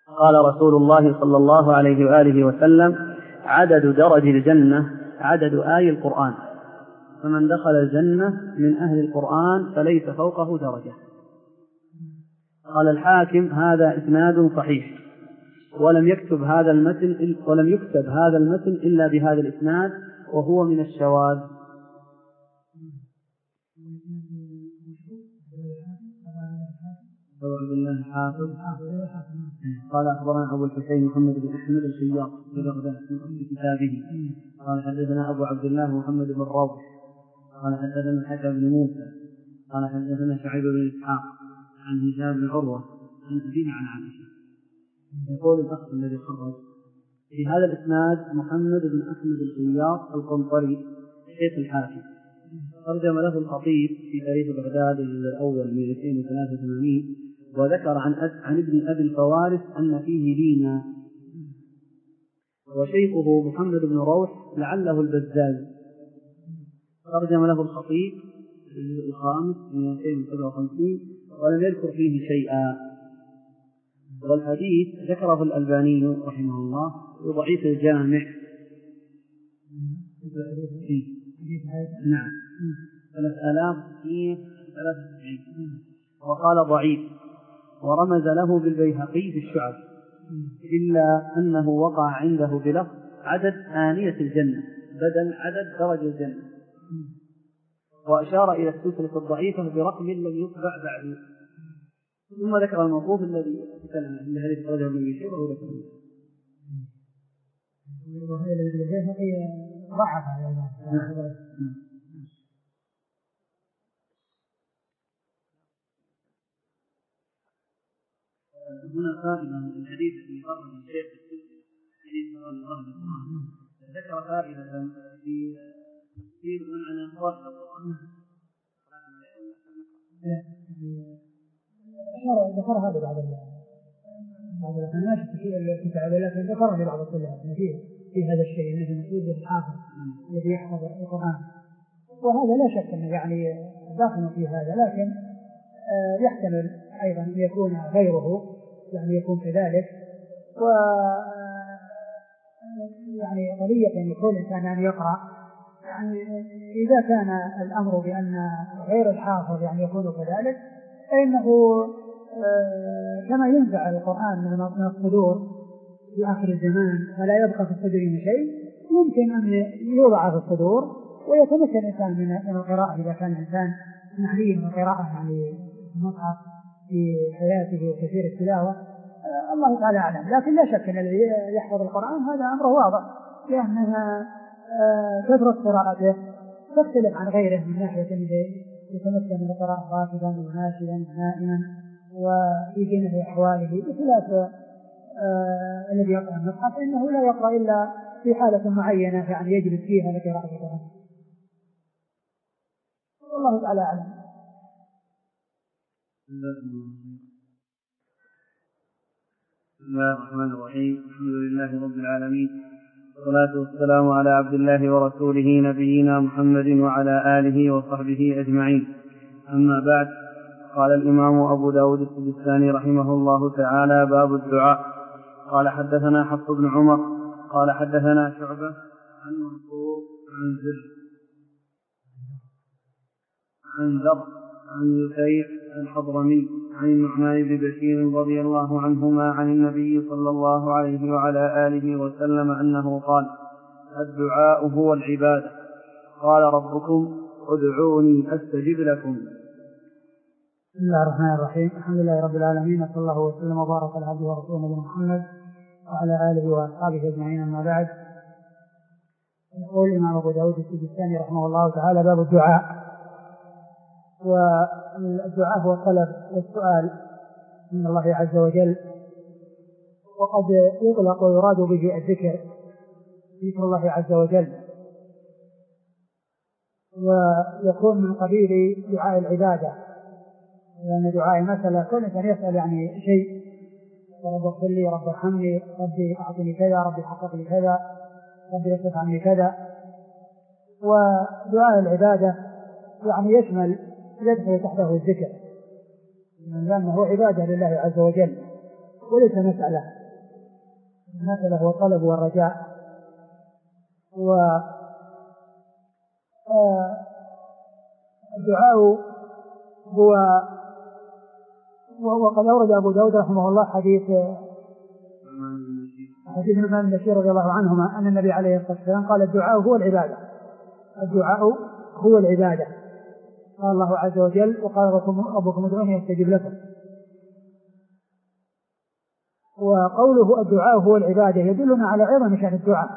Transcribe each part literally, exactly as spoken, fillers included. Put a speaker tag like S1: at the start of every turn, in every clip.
S1: قال رسول الله صلى الله عليه وآله وسلم: عدد درج الجنة عدد آي القرآن، فمن دخل الجنة من أهل القرآن فليس فوقه درجة. قال الحاكم: هذا إسناد صحيح، ولم يكتب هذا المتن ولم يكتب هذا المتن إلا بهذا الإسناد، وهو من الشواذ. عبد الله حافظ قال أخبرنا أبو الحسين محمد بن أحمد الخياط ببغداد في كتابه قال حدثنا أبو عبد الله محمد بن روح قال حدثنا الحكم بن موسى قال حدثنا شعيب بن إسحاق عن هشام بن عروة عن أبيه عن عائشة. يقول الأخ الذي خرج في هذا الإسناد محمد بن أحمد الخياط القنطري شيخ الحاكم، ترجم له الخطيب في تاريخ بغداد الأول من مئتين وثلاثة وثمانين، وذكر عن عن ابن أبي الفوارس أن فيه لينا، وشيخه محمد بن روح لعله البزاز، ترجم له الخطيب الخامس من مئتين وسبعة وخمسين ولم يذكر فيه شيئا. والحديث ذكره الألباني رحمه الله وضعيف الجامع. نعم ثلاث آلاف ثلاثة وتسعين وقال ضعيف، ورمز له بالبيهقي في الشعب، إلا أنه وقع عنده بلفظ عدد آنية الجنة بدل عدد درج الجنة، وأشار إلى السلسلة الضعيفة برقم لم يطبع بعد، ثم ذكر الموقوف الذي تكلم عن هذه الرجل من يشير وهو ذكر
S2: وهي البيهقي ضعف
S1: هنا فائدة من الحديث الذي خرج الشيخ في السلسلة حديث رضي الله عنه، ذكر فائدة في تفسير معنى خاص القرآن.
S2: ذكرها لبعض بعض القنوات في الكتاب، لكن ذكرها لبعض الطلاب فيه في هذا الشيء مثل مسؤول الحافظ الذي يحفظ القرآن، وهذا لا شك أنه يعني داخل في هذا، لكن يحتمل أيضا أن يكون غيره يعني يكون كذلك. و يعني قضية أن يكون الإنسان أن يقرأ، يعني إذا كان الأمر بأن غير الحافظ يعني يكون كذلك، فإنه كما ينزع القرآن من الصدور في آخر الزمان فلا يبقى في الصدور من شيء، ممكن أن يوضع في الصدور ويتمكن الإنسان من القراءة إذا كان الإنسان محلي من القراءة يعني المصحف في حياته وكثير التلاوة. الله تعالى أعلم، لكن لا شك أن الذي يحفظ القرآن هذا أمره واضح، لأنها كثرة قراءته تختلف عن غيره من ناحية يتمكن من القراءة راكبا وناشدا ونائما وفي جنة أحواله، بخلاف آه الذي يقرأ المصحف إنه لا يقرأ إلا في حالة معينة يعني يجلس فيها لقراءة القرآن. والله تعالى أعلم.
S1: بسم الله الرحمن الرحيم. الحمد لله رب العالمين، والصلاة والسلام على عبد الله ورسوله نبينا محمد وعلى آله وصحبه أجمعين. أما بعد، قال الإمام أبو داود السجستاني رحمه الله تعالى: باب الدعاء. قال حدثنا حفص بن عمر قال حدثنا شعبة عن منصور عن زر عن ذر عن يسير الحضرمي عن النعمان بن بشير رضي الله عنهما عن النبي صلى الله عليه وعلى آله وسلم أنه قال: الدعاء هو العبادة. قال ربكم: ادعوني أستجب لكم.
S2: بسم الله الرحمن الرحيم. الحمد لله رب العالمين، صلى الله وسلم وبارك على عبده ورسوله نبينا محمد وعلى آله وأصحابه أجمعين. أما بعد، يقول الإمام أبو داود السجستاني رحمه الله تعالى: باب الدعاء. والدعاء هو الطلب والسؤال من الله عز وجل، وقد يطلق ويراد به الذكر، ذكر الله عز وجل، ويكون من قبيل دعاء العبادة، لأن دعاء مثلا كل إنسان يسأل يعني شيء: رب اغفر لي، رب ارحمني، ربي أعطني كذا، ربي حقق لي كذا، ربي يصرف عني كذا. ودعاء العبادة يعني يشمل يدخل تحته الذكر، لأنه عبادة لله عز وجل، وليس مسألة. المسألة هو الطلب والرجاء. والدعاء هو وقد أورد أبو داود رحمه الله حديث حديث ابن بشير رضي الله عنهما أن النبي عليه الصلاة والسلام قال الدعاء هو العبادة. الدعاء هو العبادة. قال الله عز وجل وقال ربكم ادعوني يستجب لكم. وقوله الدعاء هو العبادة يدلنا على عظم شأن الدعاء،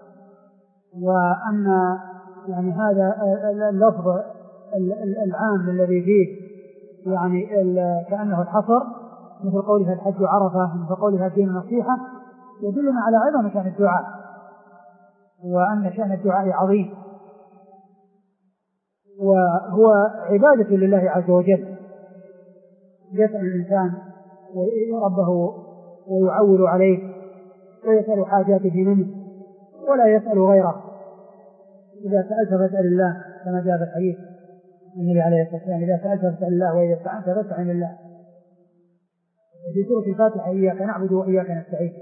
S2: وأن يعني هذا اللفظ العام الذي فيه يعني كأنه الحصر، مثل قولها الحج عرفة، مثل قولها الدين النصيحة، يدلنا على عظم شأن الدعاء، وأن شأن الدعاء عظيم، وهو عبادة لله عز وجل. يسأل الإنسان ربه ويعول عليه ويسأل حاجاته منه ولا يسأل غيره. إذا سألت فاسأل الله كما جاء في الحديث النبي عليه الصلاة والسلام إذا سألت فاسأل الله وإذا استعنت فاستعن بالله. وفي سورة الفاتحة إياك نعبد وإياك نستعين.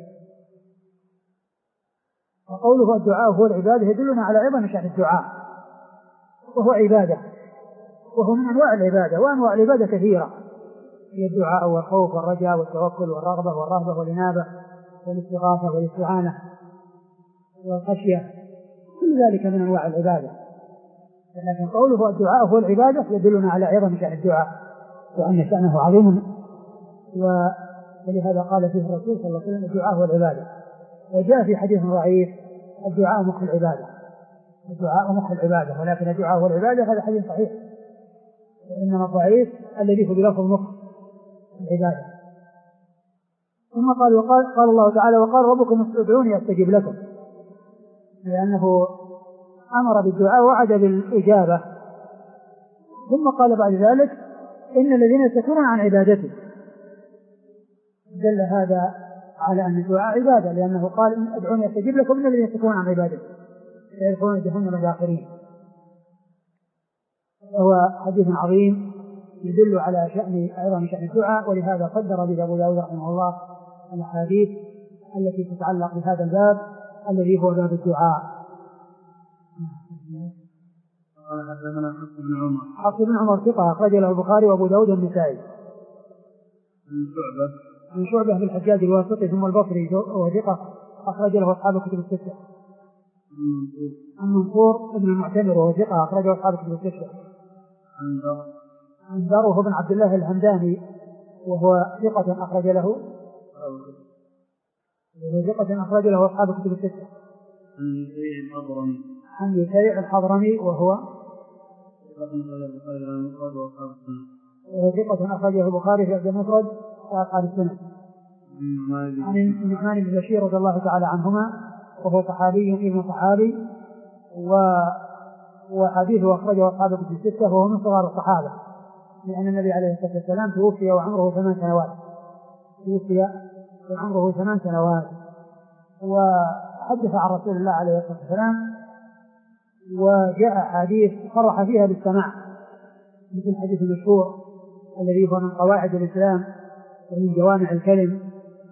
S2: وقوله الدعاء هو العبادة يدلنا على عظم شأن الدعاء، وهو عبادة، وهو من أنواع العبادة، وأنواع العبادة كثيرة، هي الدعاء والخوف والرجاء والتوكل والرغبة والرهبة والإنابة والاستغاثة والاستعانة والخشية، كل ذلك من أنواع العبادة. لكن قوله الدعاء هو العبادة يدلنا على عظم شأن الدعاء وأن شأنه عظيم، ولهذا قال فيه الرسول صلى الله عليه وسلم الدعاء هو العبادة. وجاء في حديث ضعيف الدعاء مخ العبادة، الدعاء مخ العبادة، ولكن الدعاء هو العبادة هذا حديث صحيح، وإنما الضعيف الذي هو بلفظ مخ العبادة. ثم قال وقال قال الله تعالى وقال ربكم ادعوني استجب لكم، لأنه أمر بالدعاء وعد بالإجابة. ثم قال بعد ذلك إن الذين يستكبرون عن عبادته، دل هذا على أن الدعاء عبادة، لأنه قال ادعوني استجب لكم إن الذين يستكبرون عن عبادته سيدخلون جهنم داخرين. وهو حديث عظيم يدل على شأن عظم شأن الدعاء، ولهذا قدر به أبو داود رحمه الله الأحاديث التي تتعلق بهذا الباب الذي هو باب الدعاء.
S1: قال حدثنا حفص بن عمر.
S2: حفص بن عمر ثقة أخرج له البخاري وأبو داود والنسائي.
S1: عن شعبة.
S2: عن شعبة بن الحجاج الواسطي ثم البصري وهو ثقة أخرج له أصحاب الكتب الستة. عن منصور بن المعتمر وهو ثقة أخرجه أصحاب الكتب الستة.
S1: عن ذر.
S2: عن ذر وهو بن عبد الله الهمداني وهو ثقة أخرج له وهو ثقة أخرج له أصحاب الكتب الستة.
S1: عن يسيع الحضرمي.
S2: عن يسيع الحضرمي وهو وهو ثقة أخرجه البخاري في المفرد وأصحاب السنة. عن النعمان بن بشير رضي الله تعالى عنهما وهو صحابي ابن صحابي، وحديثه أخرجه أصحاب الكتب الستة، وهو من صغار الصحابة، لأن النبي عليه الصلاة والسلام توفي وعمره ثمان سنوات توفي وعمره ثمان سنوات وحدث عن رسول الله عليه الصلاة والسلام، وجاء حديث صرح فيها بالسماع، مثل الحديث المشهور الذي هو من قواعد الإسلام ومن جوامع الكلم،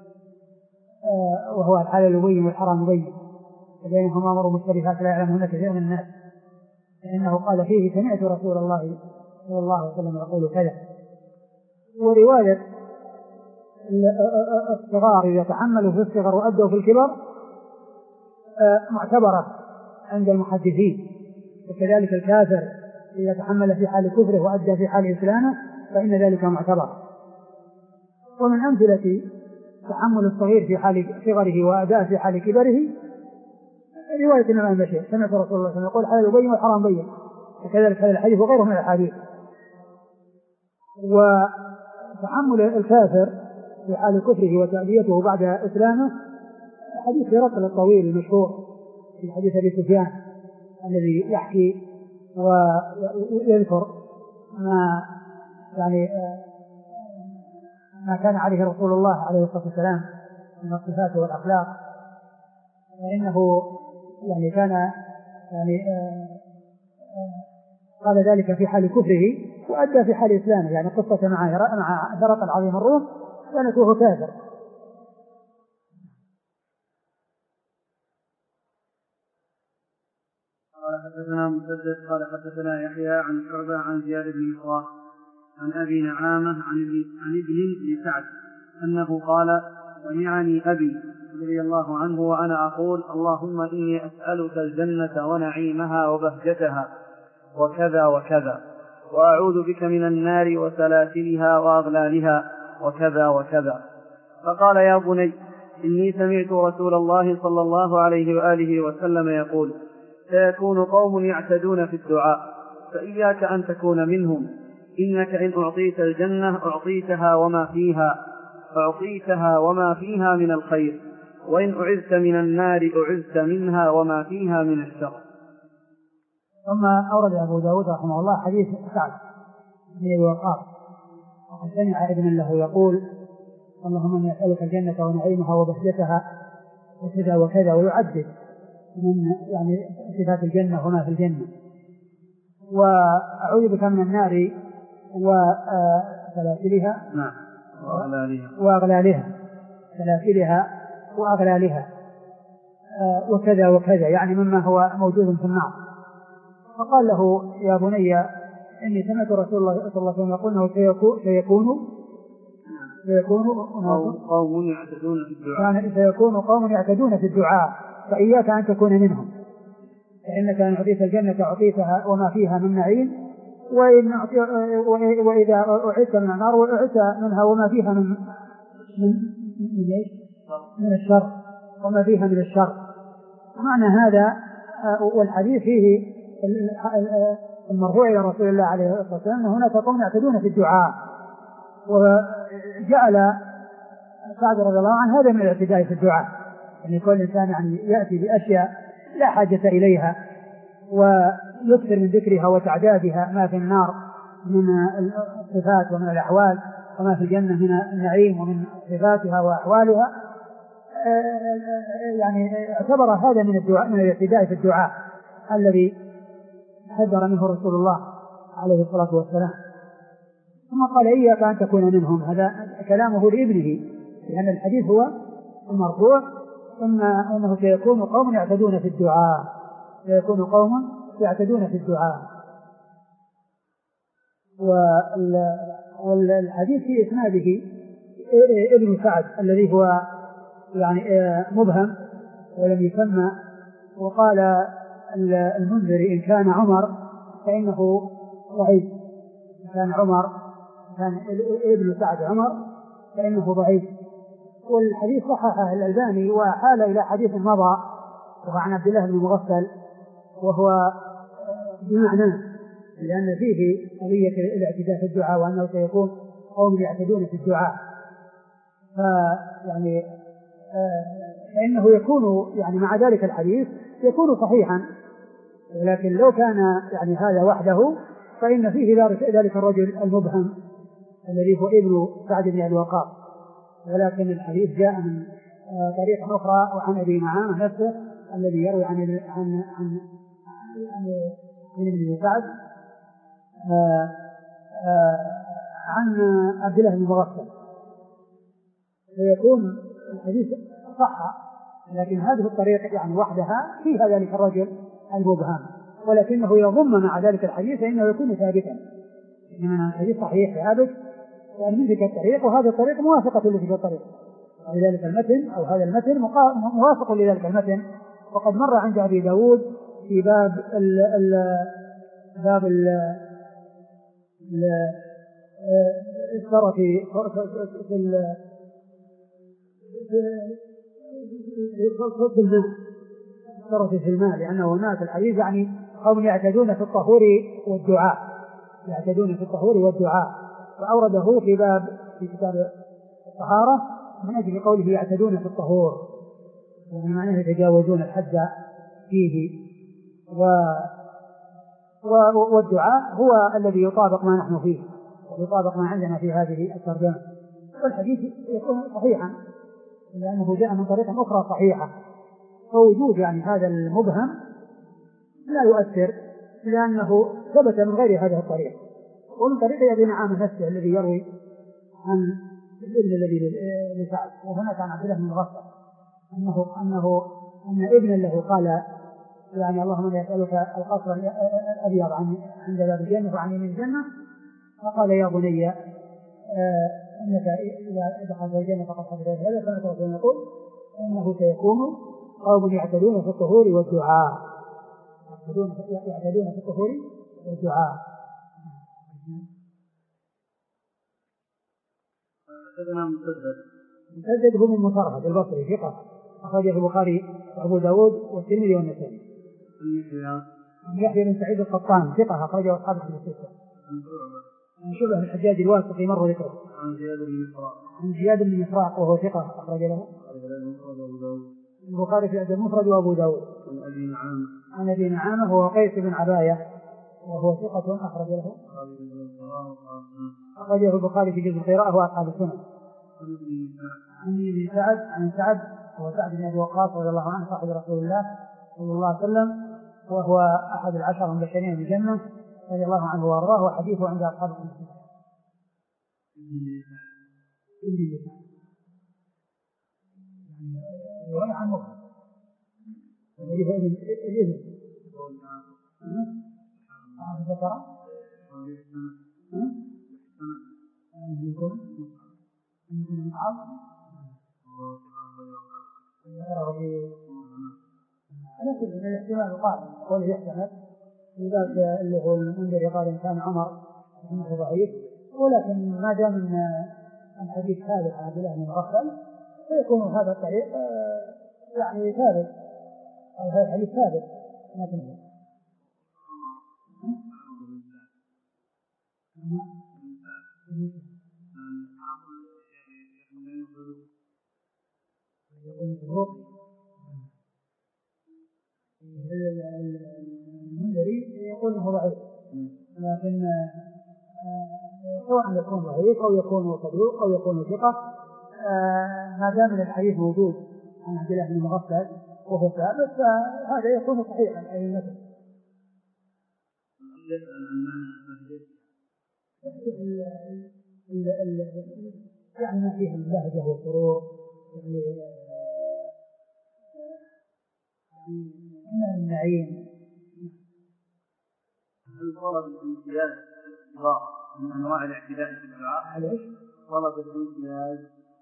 S2: وهو الحلال يبين والحرام يبين وبينهما أمور مختلفات لا يعلمهن كثير من الناس، فإنه قال فيه سمعت رسول الله صلى الله عليه وسلم يقول كذا. ورواية الصغار يتحملوا في الصغر وأدوا في الكبر معتبرة عند المحدثين، وكذلك الكافر إذا تحمل في حال كفره وأدى في حال إسلامه فإن ذلك معتبر. ومن أمثلة تحمل الصغير في حال صغره وأداء في حال كبره رواية النعمان بن بشير سمعت رسول الله صلى الله عليه وسلم يقول الحلال يبين والحرام يبين، وكذلك هذا الحديث وغيره من الأحاديث. وتحمل الكافر في حال كفره وتأديته بعد إسلامه حديث هرقل الطويل المشهور في حديث أبي سفيان الذي يحكي ويذكر ما يعني ما كان عليه رسول الله عليه الصلاة والسلام من الصفات والأخلاق، فإنه يعني كان يعني قال ذلك في حال كفره وأدى في حال إسلامه، يعني قصة مع مع هرقل عظيم الروم كانت وهو كافر
S1: حدثنا مسدد قال حدثنا يحيى عن شعبة عن زياد بن مصراح عن أبي نعامة عن ابن بن سعد أنه قال سمعني أبي رضي الله عنه وأنا أقول اللهم إني أسألك الجنة ونعيمها وبهجتها وكذا وكذا، وأعوذ بك من النار وسلاسلها وأغلالها وكذا وكذا. فقال يا بني إني سمعت رسول الله صلى الله عليه وآله وسلم يقول سيكون قوم يعتدون في الدعاء فإياك أن تكون منهم، إنك إن أعطيت الجنة أعطيتها وما فيها أعطيتها وما فيها من الخير، وإن أعذت من النار أعذت منها وما فيها من الشر.
S2: ثم أورد أبو داود رحمه الله حديث سعد بن أبي وقاص وقد سمع ابن له يقول اللهم إني أسألك الجنة ونعيمها وبهجتها وكذا وكذا، ويعدد من يعني صفات الجنة وما في الجنة، وأعوذ بك من النار وسلاسلها
S1: نعم وأغلالها
S2: وأغلالها سلاسلها وأغلالها وكذا وكذا، يعني مما هو موجود في النار. فقال له يا بني إني سمعت رسول الله صلى الله عليه وسلم يقول أنه سيكون سيكون سيكون
S1: قوم يعتدون في الدعاء
S2: سيكون قوم يعتدون في الدعاء فإياك أن تكون منهم، فإنك إن أعطيت الجنة أعطيتها وما فيها من نعيم، وإن وإذا أعدت من النار وأعدت منها وما فيها من من من, إيش؟ من الشر وما فيها من الشر. معنى هذا والحديث فيه المرفوع إلى رسول الله عليه الصلاة والسلام أن هناك قوم يعتدون في الدعاء، وجعل سعد رضي الله عنه هذا من الاعتداء في الدعاء، يعني كل إنسان يعني يأتي بأشياء لا حاجة إليها ويكثر من ذكرها وتعدادها ما في النار من الصفات ومن الأحوال وما في الجنة من النعيم ومن صفاتها وأحوالها، يعني اعتبر هذا من الدعاء من الاعتداء في الدعاء الذي حذر منه رسول الله عليه الصلاة والسلام. ثم قال إياك أن تكون منهم، هذا كلامه لابنه لأن الحديث هو المرفوع ثم أنه سيكون قوم يعتدون في الدعاء سيكون قوم يعتدون في الدعاء. والحديث في إسناده ابن سعد الذي هو يعني مبهم ولم يسمى، وقال المنذري إن كان عمر فإنه ضعيف، إن كان عمر كان ابن سعد عمر فإنه ضعيف. والحديث صححه الألباني وحال إلى حديث مضى وهو عن عبد الله بن مغفل وهو بمعناه، لأن فيه قضية الاعتداء في الدعاء وأنه سيكون قوم يعتدون في الدعاء، فيعني فإنه يكون يعني مع ذلك الحديث يكون صحيحا، ولكن لو كان يعني هذا وحده فإن فيه ذلك الرجل المبهم الذي هو ابن سعد بن أبي وقاص، ولكن الحديث جاء من طريق أخرى وعن أبي نعامة نفسه الذي يروي عن عن عن عن ابن سعد عن عبد الله بن مغفل، فيكون الحديث صح، لكن هذه الطريقة يعني وحدها فيها ذلك الرجل المبهم، ولكنه يضم مع ذلك الحديث فإنه يكون ثابتا، إنما الحديث صحيح ثابت يعني من ذلك الطريق، وهذا الطريق موافقة لذلك الطريق، ولذلك المتن أو هذا المتن موافق لذلك المتن. وقد مر عند أبي داود في باب ال ال باب ال الشرف في في المال الشرف في المال، لأنه هناك الحديث يعني قوم يعتدون في الطهور والدعاء يعتدون في الطهور والدعاء، وأورده في باب في كتاب الطهارة من أجل قوله يعتدون في الطهور، يعني معناه يتجاوزون الحد فيه، و والدعاء هو الذي يطابق ما نحن فيه ويطابق ما عندنا في هذه الترجمة. والحديث يكون صحيحا لأنه جاء من طريقة أخرى صحيحة، فوجود يعني هذا المبهم لا يؤثر لأنه ثبت من غير هذه الطريقة، ومن طريق أبي نعامة نفسه الذي يروي عن الابن الذي لسعد، وهناك عن عبد الله بن مغفل أنه أنه أن ابنا له قال يعني اللهم إني أسألك القصر الأبيض عن عند باب الجنة وعن يمين الجنة، فقال يا بني آه إنك إذا دخلت الجنة فقد حدث هذا. كما تقول يقول إنه سيكون قوم يعتدون في الطهور والدعاء، يعتدون في الطهور والدعاء. مسدد هو من مصرهد البصري ثقة، أخرجه البخاري وأبو داود والترمذي والنسائي. يحيى بن سعيد القطان ثقة، أخرجه أصحاب الكتب الستة. عن شعبة بن الحجاج الواسطي مر ذكره. عن زياد بن مفراق وهو ثقة، أخرج له البخاري في المفرد وأبو داود. عن أبي نعامة وهو قيس بن عباية وهو ثقة، أخرج له أخرجه البخاري في جزء القراءة وأصحاب السنن. عن ابن سعد عن سعد وهو سعد بن أبي وقاص رضي الله عنه صاحب رسول الله صلى الله عليه وسلم، وهو أحد العشر المبشرين بالجنة رضي الله عنه وأرضاه، وحديثه عند أصحاب السنن. يعني عن مخ الإذن ذكر أن يكون أن يكون مصعب على كل من الاحتمال قائم قوله يحتمل، لذلك اللي هو المنذر قال إن كان عمر إنه ضعيف، ولكن ما دام أن الحديث ثابت عن عبد الله بن مغفل فيكون هذا الطريق يعني ثابت، أو هذا الحديث ثابت. لكن المنذري يقول انه ضعيف، لكن سواء يكون ضعيف او يكون صدوق او يكون ثقة، ما دام الحديث موجود عن عبد الله بن مغفل وهو ثابت فهذا يكون صحيحا. اي مثل يعني ما فيه اللهجة والسرور، يعني من النعيم.
S1: هل طلب الامتياز من انواع الاعتداء في الدعاء؟
S2: عليش
S1: طلب الامتياز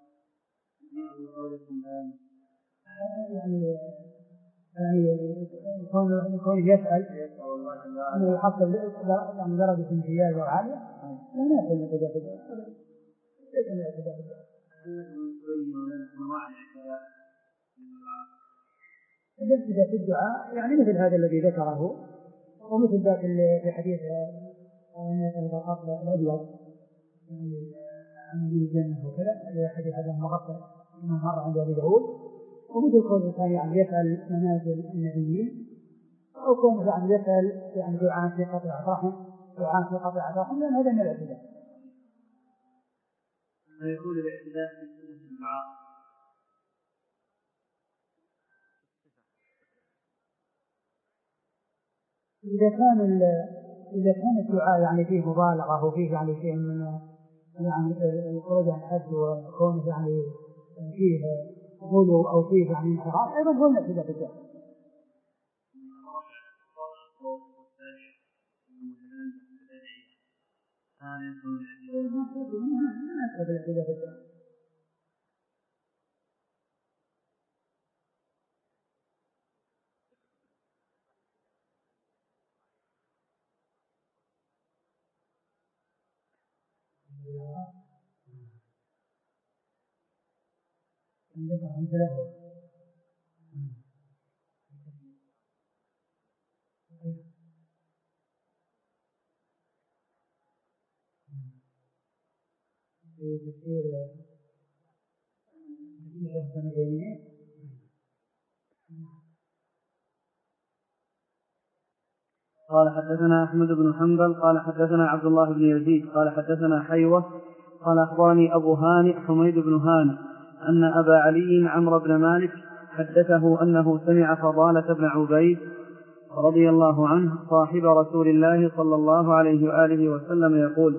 S2: يعني يعني يكون يكون يسأل أنه يحصل يعني درجة امتياز عالية، لا ما يكون الاعتداء في الدعاء. ليس من الاعتداء في الدعاء. الاعتداء في الدعاء يعني مثل هذا الذي ذكره، ومثل ذاك في حديث الأبيض عن الجنة وكذا، حديث هذا مغفل من مر عند أبي داود، ومثل كون الإنسان يعني يسأل منازل النبيين، أو كون يعني يسأل يعني دعاء في قطع رحم، دعاء في قطع رحم، لأن هذا من الاعتداء.
S1: فيكون الاعتداء في سنة الدعاء
S2: إذا كان إذا كان الدعاء يعني فيه مبالغة وفيه يعني شيء من يعني الخروج عن الحد وكونه يعني فيه غلو أو فيه يعني انحراف، أيضا هو الاعتداء في الدعاء.
S1: قال حدثنا أحمد بن حنبل قال حدثنا عبد الله بن يزيد قال حدثنا حيوة قال أخبرني أبو هانئ حميد بن هانئ أن أبا علي عمرو بن مالك حدثه أنه سمع فضالة بن عبيد رضي الله عنه صاحب رسول الله صلى الله عليه وآله وسلم يقول: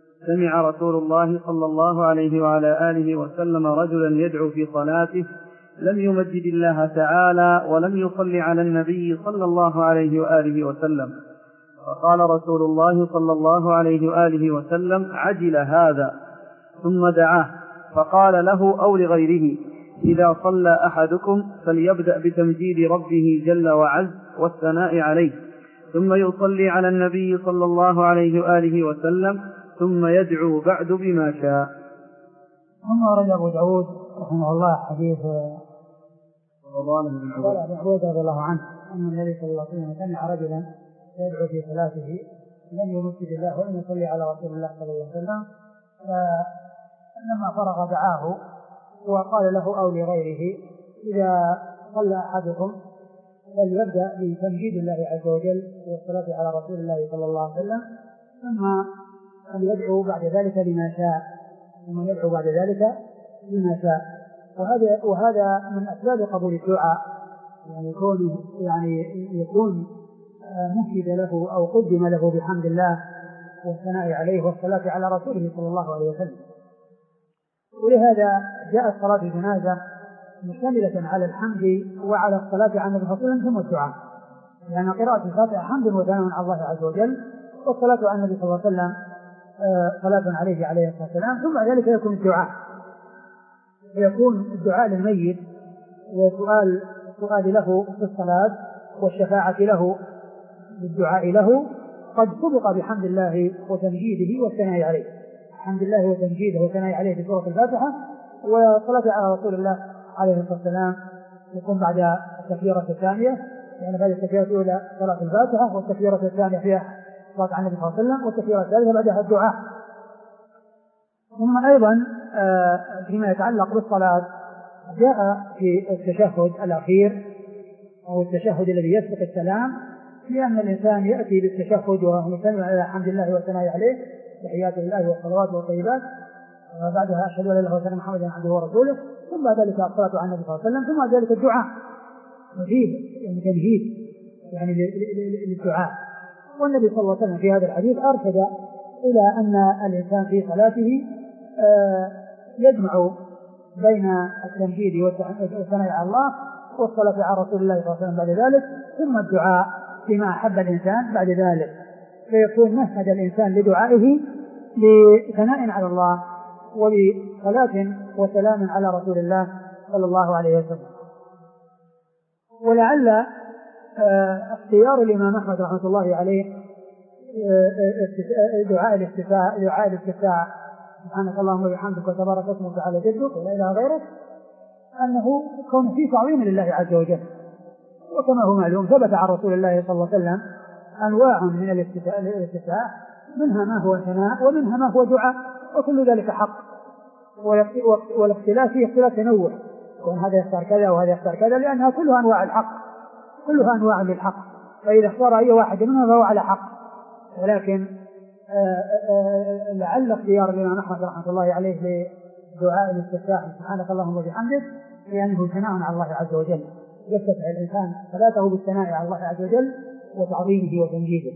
S1: سمع رسول الله صلى الله عليه وعلى آله وسلم رجلا يدعو في صلاته لم يمجد الله تعالى ولم يصل على النبي صلى الله عليه وآله وسلم. فقال رسول الله صلى الله عليه وآله وسلم: عجل هذا، ثم دعاه فقال له أو لغيره: إذا صلى أحدكم فليبدأ بتمجيد ربه جل وعز والثناء عليه، ثم يصلي على النبي صلى الله عليه وآله وسلم، ثم يدعو بعد بما شاء.
S2: ثم ورد أبو داود رحمه الله حديث
S1: فضاله بن
S2: عبود رضي الله عنه أن النبي صلى الله عليه وسلم سمع رجلا يدعو في صلاته لم يمجد الله ولم يصلي على رسول الله صلى الله عليه وسلم، فلما فرغ دعاه وقال له أو لغيره: إذا صلى أحدكم فليبدأ بتمجيد الله عز وجل والصلاة على رسول الله صلى الله عليه وسلم، ثم يدعو بعد ذلك بما شاء ثم يدعو بعد ذلك بما شاء. وهذا وهذا من أسباب قبول الدعاء، يعني يكون يعني يكون مفيد له أو قدم له بحمد الله والثناء عليه والصلاة على رسوله صلى الله عليه وسلم. ولهذا جاءت صلاة الجنازة مشتملة على الحمد وعلى الصلاة على النبي صلى الله عليه وسلم ثم الدعاء، لأن قراءة الفاتحة حمد وثناء على الله عز وجل، والصلاة على النبي صلى الله عليه وسلم صلاة عليه عليه الصلاة والسلام، ثم ذلك يكون الدعاء يكون الدعاء للميت وسؤال السؤال له في الصلاة والشفاعة له بالدعاء له قد سبق بحمد الله وتمجيده والثناء عليه، حمد الله وتمجيده والثناء عليه في سورة الفاتحة. والصلاة على رسول الله عليه الصلاة والسلام يكون بعد التكبيرة الثانية، يعني بعد التكبيرة الأولى صلاة الفاتحة، والتكبيرة الثانية فيها صلاة على النبي صلى الله عليه وسلم، والتكبيرة الثالثة بعدها الدعاء. ثم أيضا فيما يتعلق بالصلاة جاء في التشهد الأخير أو التشهد الذي يسبق السلام، لأن الإنسان يأتي بالتشهد وهو يسلم على حمد الله والثناء عليه تحيات لله والصلوات والطيبات، وبعدها أشهد أن لا إله إلا الله محمدا عبده ورسوله، ثم بعد ذلك الصلاة على النبي صلى الله عليه وسلم، ثم بعد ذلك الدعاء مزيد يعني تمهيد يعني للدعاء. والنبي صلى الله عليه وسلم في هذا الحديث أرشد إلى أن الإنسان في صلاته يجمع بين التمجيد والثناء على الله والصلاة على رسول الله صلى الله عليه وسلم بعد ذلك، ثم الدعاء بما أحب الإنسان بعد ذلك، فيكون مهد الإنسان لدعائه لثناء على الله ولصلاة وسلام على رسول الله صلى الله عليه وسلم. ولعل اختيار الإمام أحمد رحمة الله عليه دعاء الاستفتاء دعاء الاستفتاء سبحانك اللهم وبحمدك وتبارك اسمك وتعالى جدك ولا إله غيرك، أنه كون فيه تعظيم لله عز وجل. وكما هو معلوم ثبت عن رسول الله صلى الله عليه وسلم أنواع من الاستفتاء، منها ما هو ثناء ومنها ما هو دعاء، وكل ذلك حق، والاختلاف فيه اختلاف تنوع، وأن هذا يختار كذا وهذا يختار كذا، لأنها كلها أنواع الحق، كلها أنواع للحق، فإذا اختار أي واحد منها فهو على حق. ولكن آآ آآ لعل اختيار الإمام أحمد رحمة الله عليه لدعاء الاستفتاح سبحانك اللهم وبحمدك لأنه ثناء على الله عز وجل، يفتح الإنسان صلاته بالثناء على الله عز وجل وتعظيمه وتمجيده.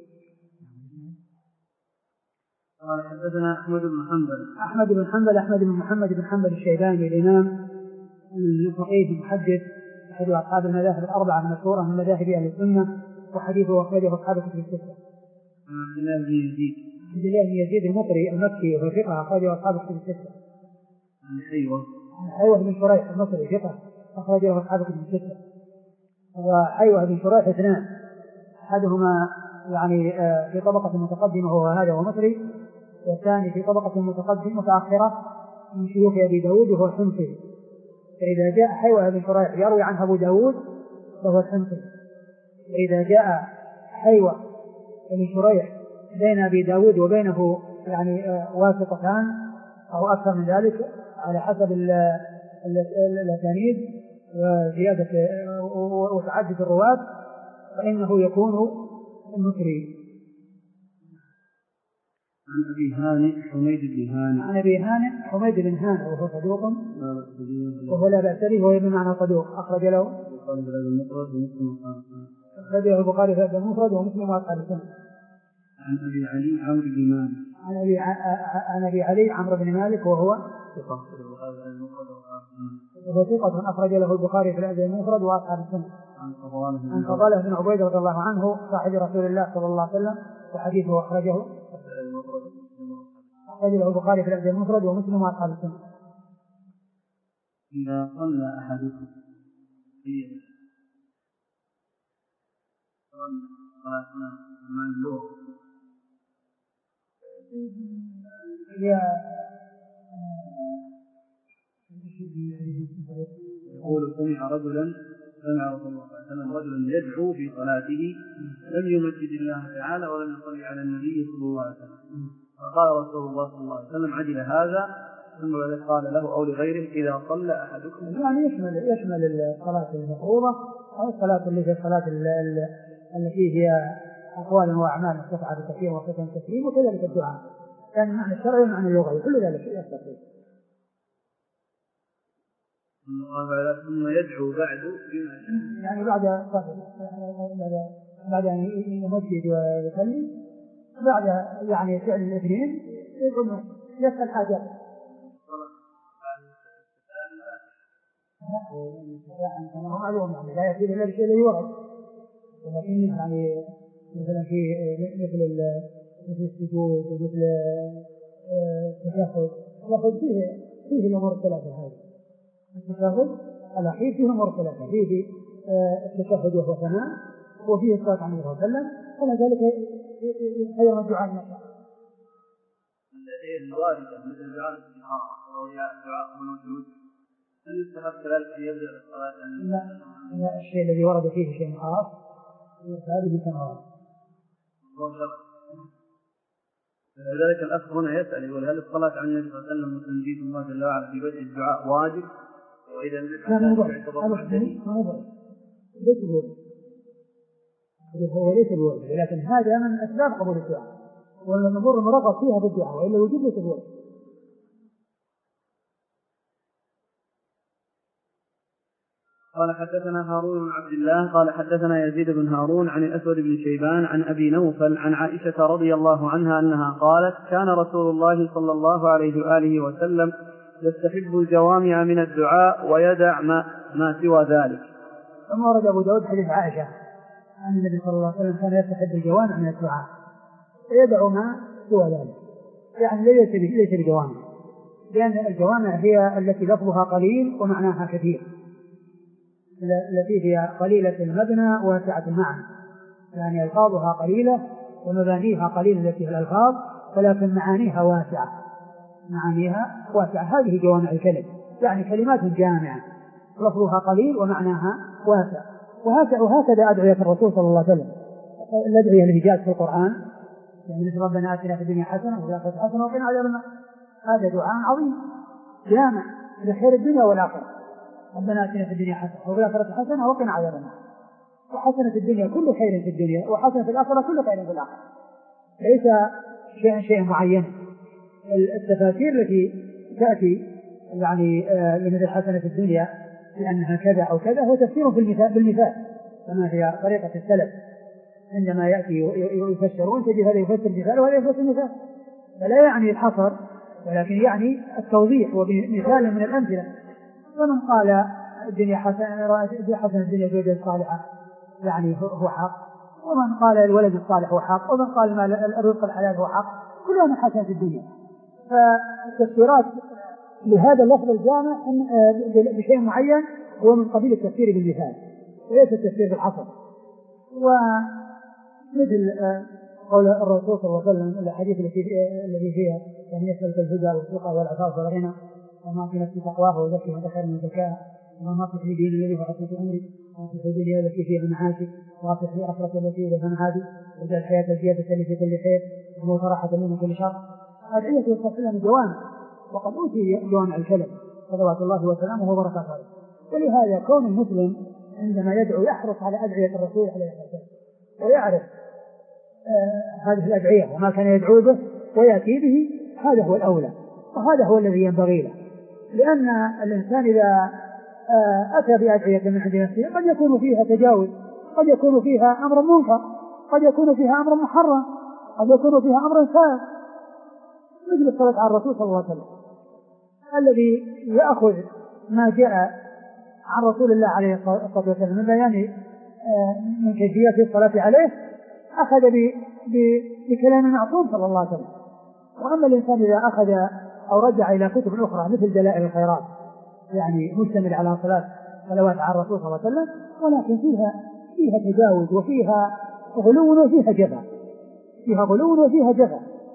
S1: قال حدثنا أحمد بن حنبل
S2: أحمد بن حنبل أحمد بن محمد بن حنبل الشيباني الإمام الفقيه المحدث أحد أصحاب المذاهب الأربعة المشهورة من مذاهب أهل السنة، وحديثه أخرجه أصحاب الكتب الستة.
S1: عبد الله بن يزيد
S2: عبد الله بن يزيد المقري المكي وهو ثقة أخرجه أصحاب الكتب الستة.
S1: عن حيوة
S2: حيوة بن شريح المصري ثقة أخرجه أصحاب الكتب الستة. وحيوة بن شريح اثنان، أحدهما يعني في طبقة متقدمة وهو هذا هو مصري، والثاني في طبقة متقدمة متأخرة من شيوخ أبي داود وهو الحمصي. فإذا جاء حيوة بن شريح يروي عنه أبو داود فهو الحمصي، وإذا جاء حيوة بن شريح بين أبي داود وبينه يعني واسطتان أو أكثر من ذلك على حسب الأسانيد وزيادة وتعدد الرواة، فإنه يكون المصري.
S1: عن أبي هانئ حميد بن هانئ
S2: عن أبي هانئ حميد بن هانئ وهو صدوق وهو لا بأس به وهو بمعنى صدوق، أخرج له أخرجه البخاري في المفرد ومسلم وأصحاب السنة.
S1: عن أبي علي عمرو بن مالك
S2: عن أبي عن أبي علي عمرو بن مالك وهو وهو ثقة أخرج له البخاري في الأدب المفرد وأصحاب السنة. عن فضالة بن عبيد رضي الله عنه صاحب رسول الله صلى الله عليه وسلم وحديثه أخرجه أخرج له البخاري في الأدب المفرد ومسلم وأصحاب السنة.
S1: إذا صلى أحدكم في صلاتنا منذور يقول سمع رجلا سمع رسول الله صلى الله عليه وسلم رجلا يدعو في صلاته لم يمجد الله تعالى ولم يصلي على النبي صلى الله عليه وسلم، فقال رسول الله صلى الله عليه وسلم عجل هذا، ثم قال له أو لغيره إذا صلى أحدكم.
S2: يعني يشمل يشمل الصلاة المفروضة أو الصلاة اللي هي الصلاة التي هي أقوال وأعمال مرتفعة بالتكبير وختم التسليم، وكذلك الدعاء كان يعني معنى الشرعي ومعنى اللغوي كل ذلك يستطيع.
S1: ثم يدعو بعد
S2: يعني بعد بعد أن يمجد ويصلي بعد يعني فعل الاثنين يقوم يسأل حاجات. كما هو معلوم يعني لا يفيد إلا الشيء الذي ورد، ولكن يعني مثلا في مثل مثل السجود ومثل التشهد التشهد فيه فيه الأمور الثلاثة هذه. التشهد الأخير فيه أمور ثلاثة، فيه التشهد وهو ثناء، وفيه الصلاة عليه وسلم وسلم، ومع ذلك خير الدعاء ما شاء.
S1: الواردة مثل دعاء الاستخارة أو دعاء الوجود هل يستحب كذلك أن يبدأ الصلاة؟
S2: لا، لا، الشيء الذي ورد فيه شيء خاص هذه كما ورد.
S1: لذلك الأخ هنا يسأل يقول هل الصلاة على النبي صلى الله عليه وسلم وتنجيد الله جل وعلا في بدء الدعاء واجب؟ وإذا
S2: لا موضوع موضوع ليس الواجب، هو ليس الواجب، ولكن هذا من أسباب قبول الدعاء، وأن الأمور المرغب فيها بالدعاء، وإلا الوجوب ليس الواجب.
S1: قال حدثنا هارون بن عبد الله قال حدثنا يزيد بن هارون عن الأسود بن شيبان عن أبي نوفل عن عائشة رضي الله عنها أنها قالت كان رسول الله صلى الله عليه وآله وسلم يستحب الجوامع من الدعاء ويدع ما, ما سوى ذلك.
S2: ثم ورد أبو داود حديث عائشة أن النبي صلى الله عليه وسلم كان يستحب الجوامع من الدعاء ويدع ما سوى ذلك، يعني ليس بجوامع، لأن الجوامع هي التي لفظها قليل ومعناها كثير، التي هي قليلة المبنى واسعة المعنى، يعني ألفاظها قليلة ومبانيها قليلة التي هي الألفاظ، ولكن معانيها واسعة معانيها واسعة هذه جوامع الكلم، يعني كلمات جامعة لفظها قليل ومعناها واسع. وهكذا أدعية الرسول صلى الله عليه وسلم، الأدعية التي جاءت في القرآن يعني مثل ربنا آتنا في الدنيا حسنة وفي الآخرة حسنة وقنا عذاب النار، هذا دعاء عظيم جامع لخير الدنيا والآخرة. ربنا آتنا في الدنيا حسنة وفي الآخرة حسنة وقنا عذاب النار، وحسنة في الدنيا كل خير في الدنيا وحسنة في الآخرة كل خير في الآخرة، ليس شيء شيء معين. التفاسير التي تأتي يعني لمثل حسنة في الدنيا لأنها كذا أو كذا هو تفسير في المثال بالمثال كما هي طريقة السلف عندما يأتي يفسرون تجد هذا يفسر مثال وهذا يفسر مثال، فلا يعني الحصر ولكن يعني التوضيح وبمثال من الأمثلة. فمن قال الدنيا حسنة حسنة الدنيا زوجة صالحة يعني هو حق، ومن قال الولد الصالح هو حق، ومن قال الرزق الحلال هو حق، كلها من حسنة الدنيا. فالتفسيرات لهذا اللفظ الجامع بشيء معين هو من قبيل التفسير بالمثال وليس التفسير بالحصر. ومثل قول الرسول صلى الله عليه وسلم الحديث الذي فيها يعني يسألك الهدى والتقى والعفاف والغنى وما في نفس تقواه وزكي هذا خير من زكاه، وما في في دين الذي فحسنة أمري، وما في الدنيا التي فيها معاشي، وما في الآخرة التي فيها معادي، وجعل الحياة الزيادة لي في كل خير وموت راحة من كل شر. أدعية يستطيع من جوامع، وقد أوتي جوامع الكلم صلوات الله وسلامه وبركاته عليه. ولهذا كون المسلم عندما يدعو يحرص على أدعية الرسول عليه الصلاة والسلام ويعرف آه هذه الأدعية وما كان يدعو به ويأتي به، هذا هو الأولى وهذا هو الذي ينبغي له، لأن الإنسان إذا آه أتى بأدعية من عند نفسه قد يكون فيها تجاوز، قد يكون فيها أمر منكر، قد يكون فيها أمر محرم، قد يكون فيها أمر سائغ، مثل الصلاة على الرسول صلى الله عليه وسلم الذي يأخذ ما جاء عن رسول الله عليه الصلاة والسلام من بيان من كيفية الصلاة عليه أخذ بكلام المعصوم صلى الله عليه وسلم. وأما الإنسان إذا أخذ أو رجع إلى كتب أخرى مثل دلائل الخيرات يعني مشتمل على صلاة صلوات على الرسول صلى الله عليه وسلم ولكن فيها فيها تجاوز وفيها غلو وفيها جفا فيها غلو وفيها جفا.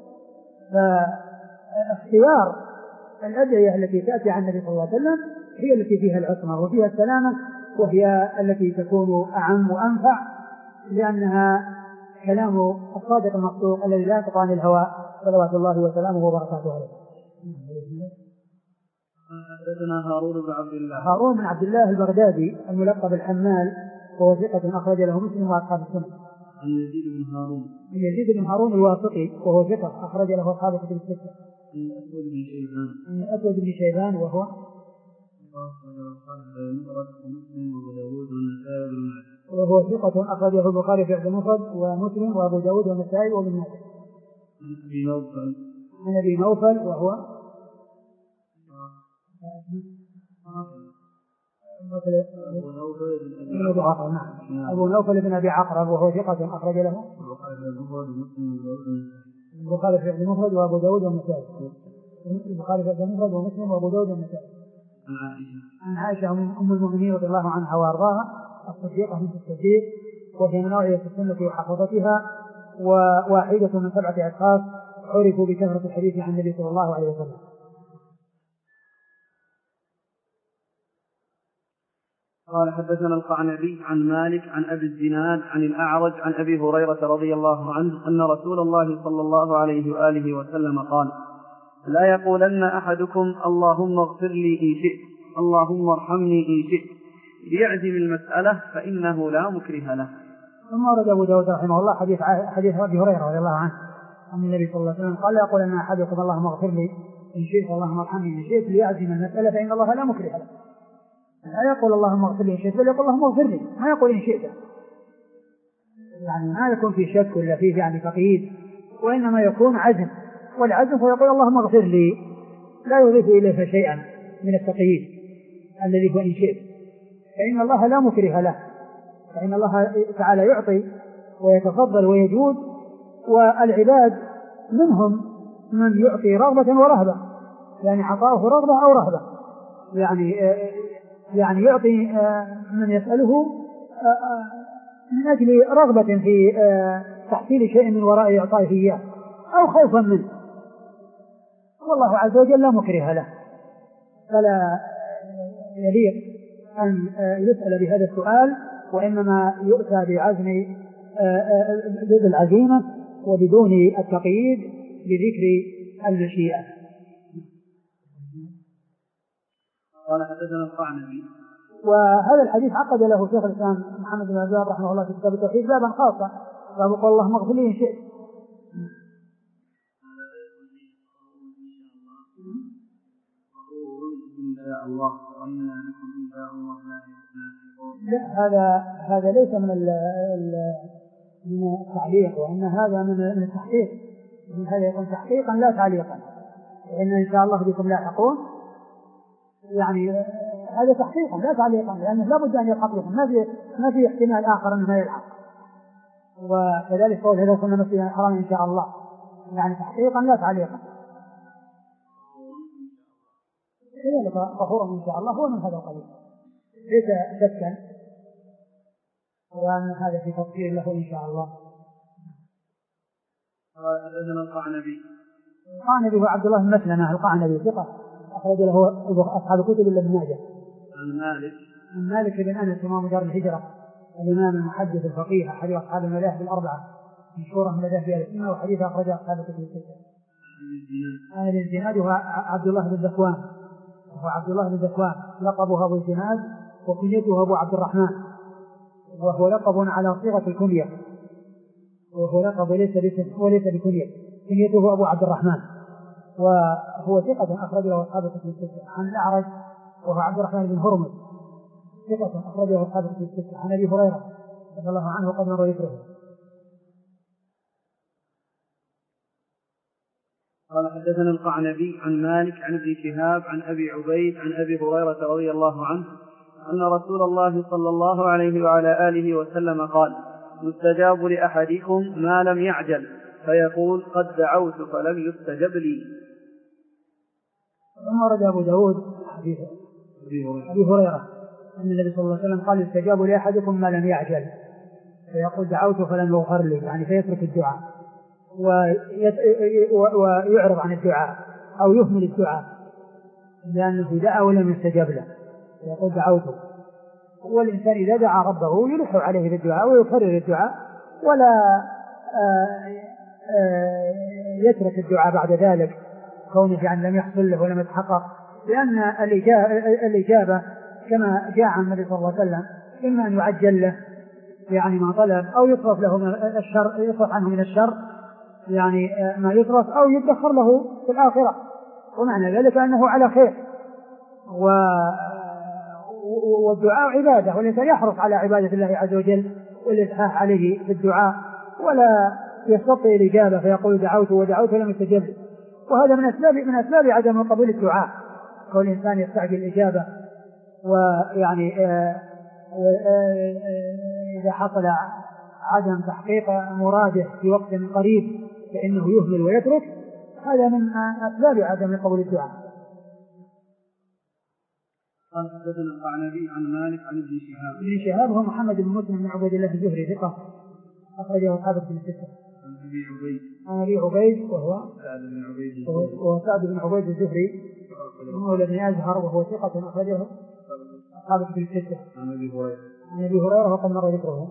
S2: فاختيار الأدعية التي تأتي عن النبي صلى الله عليه وسلم هي التي فيها العصمة وفيها السلامة وهي التي تكون أعم وأنفع لأنها كلام الصادق المصدوق الذي لا ينطق عن الهوى صلوات الله وسلامه وبركاته عليه.
S1: حدثنا هارون بن عبد الله
S2: هارون بن عبد الله البغدادي الملقب الحمال وهو ثقة أخرج له مسلم وأصحاب السنة.
S1: عن يزيد بن هارون
S2: عن يزيد بن هارون الواسطي وهو ثقة أخرج له أصحاب الكتب الستة.
S1: عن الأسود بن شيبان
S2: عن الأسود بن شيبان وهو وهو ثقة أخرجه البخاري في المفرد ومسلم وأبو داود والنسائي وابن ماجه.
S1: عن أبي نوفل
S2: عن أبي نوفل وهو أبو نوفل بن أبي عقرب وهو ثقة أخرج له البخاري في المفرد وأبو داود والنسائي. البخاري في المفرد ومسلم وأبو داود والنسائي. عن عائشة أم المؤمنين رضي الله عنها وأرضاها الصديقة بنت الصديق وهي من نوعية السنة وحفظتها وواحدة من سبعة أشخاص عرفوا بكثرة الحديث عن النبي صلى الله عليه وسلم.
S1: قال حدثنا القعنبي عن مالك عن أبي الزناد عن الأعرج عن أبي هريرة رضي الله عنه أن رسول الله صلى الله عليه وآله وسلم قال لا يقولن أحدكم اللهم اغفر لي إن شئت اللهم ارحمني إن شئت ليعزم المسألة فإنه لا مكره له.
S2: ثم ورد أبو داود رحمه الله حديث حديث أبي هريرة رضي الله عنه أن النبي صلى الله عليه وسلم قال لا يقولن أحدكم اللهم اغفر لي إن شئت اللهم ارحمني إن شئت ليعزم المسألة فإن الله لا مكره له. لا يقول اللهم اغفر لي إن شئت بل يقول اللهم اغفر لي ما يقول إن شئت يعني ما يكون في شك ولا فيه يعني تقييد وإنما يكون عزم والعزم فيقول اللهم اغفر لي لا يضيف إليه شيئا من التقييد الذي هو إن شئت فإن الله لا مكره له فإن الله تعالى يعطي ويتفضل ويجود والعباد منهم من يعطي رغبة ورهبة يعني عطاؤه رغبة أو رهبة يعني يعني يعطي من يسأله من أجل رغبة في تحصيل شيء من وراء إعطائه إياه أو خوفا منه والله عز وجل لا مكره له فلا يليق أن يسأل بهذا السؤال وإنما يؤتى بعزم بالعزيمة وبدون التقييد بذكر المشيئة.
S1: قال حدثنا القعنبي
S2: وهذا الحديث عقد له شيخ الإسلام محمد بن عبد الله رحمه الله في كتاب التوحيد بابا خاصا باب قول اللهم اغفر لي إن شئت.
S1: الله وإنا بكم إن شاء الله لا
S2: لا هذا هذا ليس من من التعليق وإن هذا من التحقيق من هذا يكون تحقيقا لا تعليقا وإن إن شاء الله بكم لاحقون يعني هذا تحقيقا لا تعليقا لأنه لا بد أن يلحق بكم ما في ما في احتمال آخر أنه ما يلحق وكذلك قول هذا كنا مسجد الحرام إن شاء الله يعني تحقيقا لا تعليقا كذلك غفورا إن شاء الله هو من هذا القبيل ليس شكا وأن هذا في تفسير له إن شاء الله.
S1: قال حدثنا القعنبي
S2: القعنبي هو عبد الله بن مسلمة القعنبي ثقة أخرج له أصحاب الكتب إلا ابن ماجه.
S1: عن مالك
S2: عن مالك بن أنس إمام دار الهجرة الإمام المحدث الفقيه أحد أصحاب المذاهب الأربعة مشهورة من مذاهب أهل السنة وحديث أخرج أصحاب الكتب الستة. عن ابن الزناد هو عبد الله بن ذكوان وهو عبد الله بن ذكوان لقبه أبو الزناد وكنيته أبو عبد الرحمن وهو لقب على صيغة الكنية وهو لقب ليس باسم وليس بكنية كنيته أبو عبد الرحمن وهو ثقة أخرج له أصحاب الكتب الستة. عن الأعرج وهو عبد الرحمن بن هرمز ثقة أخرج له أصحاب الكتب الستة. عن أبي هريرة رضي الله عنه قد مر ذكره.
S1: قال حدثنا القعنبي عن مالك عن ابن شهاب عن أبي عبيد عن أبي هريرة رضي الله عنه أن رسول الله صلى الله عليه وعلى آله وسلم قال: يستجاب لأحدكم ما لم يعجل فيقول: قد دعوت فلم يستجب لي.
S2: ثم ورد أبو داود حديث أبي هريرة أن النبي صلى الله عليه وسلم قال: يستجاب لأحدكم ما لم يعجل فيقول: دعوت فلم يغفر لي، يعني فيترك الدعاء ويعرض عن الدعاء أو يهمل الدعاء لأنه دعا ولم يستجاب له، يقول: دعوته. والإنسان إذا دعا ربه يلح عليه بالدعاء ويكرر الدعاء ولا يترك الدعاء بعد ذلك كونه يعني لم يحصل له ولم يتحقق، لأن الإجابة كما جاء عن النبي صلى الله عليه وسلم إما أن يعجل له يعني ما طلب، أو يصرف له من الشر، يصرف عنه من الشر يعني ما يصرف، أو يدخر له في الآخرة، ومعنى ذلك أنه على خير. و والدعاء عبادة، والإنسان يحرص على عبادة الله عز وجل والإلحاح عليه في الدعاء ولا يستطيع الإجابة فيقول: دعوت ودعوت لم يستجب. وهذا من أسباب من أسباب عدم قبول الدعاء، كون الإنسان يستعجل الإجابة، ويعني إذا حصل عدم تحقيق مراده في وقت قريب فإنه يهمل ويترك، هذا من أسباب عدم قبول الدعاء.
S1: قال حدثنا القعنبي عن مالك عن ابن شهاب.
S2: ابن شهاب هو محمد بن مسلم بن عبيد الله الزهري ثقة أخرجه أصحابه في الستة.
S1: عن أبي عبيد.
S2: عن أبي عبيد وهو
S1: سعد بن عبيد.
S2: وهو سعد بن عبيد الزهري مولى بن أزهر وهو ثقة أخرجه أصحابه في الستة.
S1: عن أبي هريرة.
S2: عن أبي هريرة وقد مر ذكره.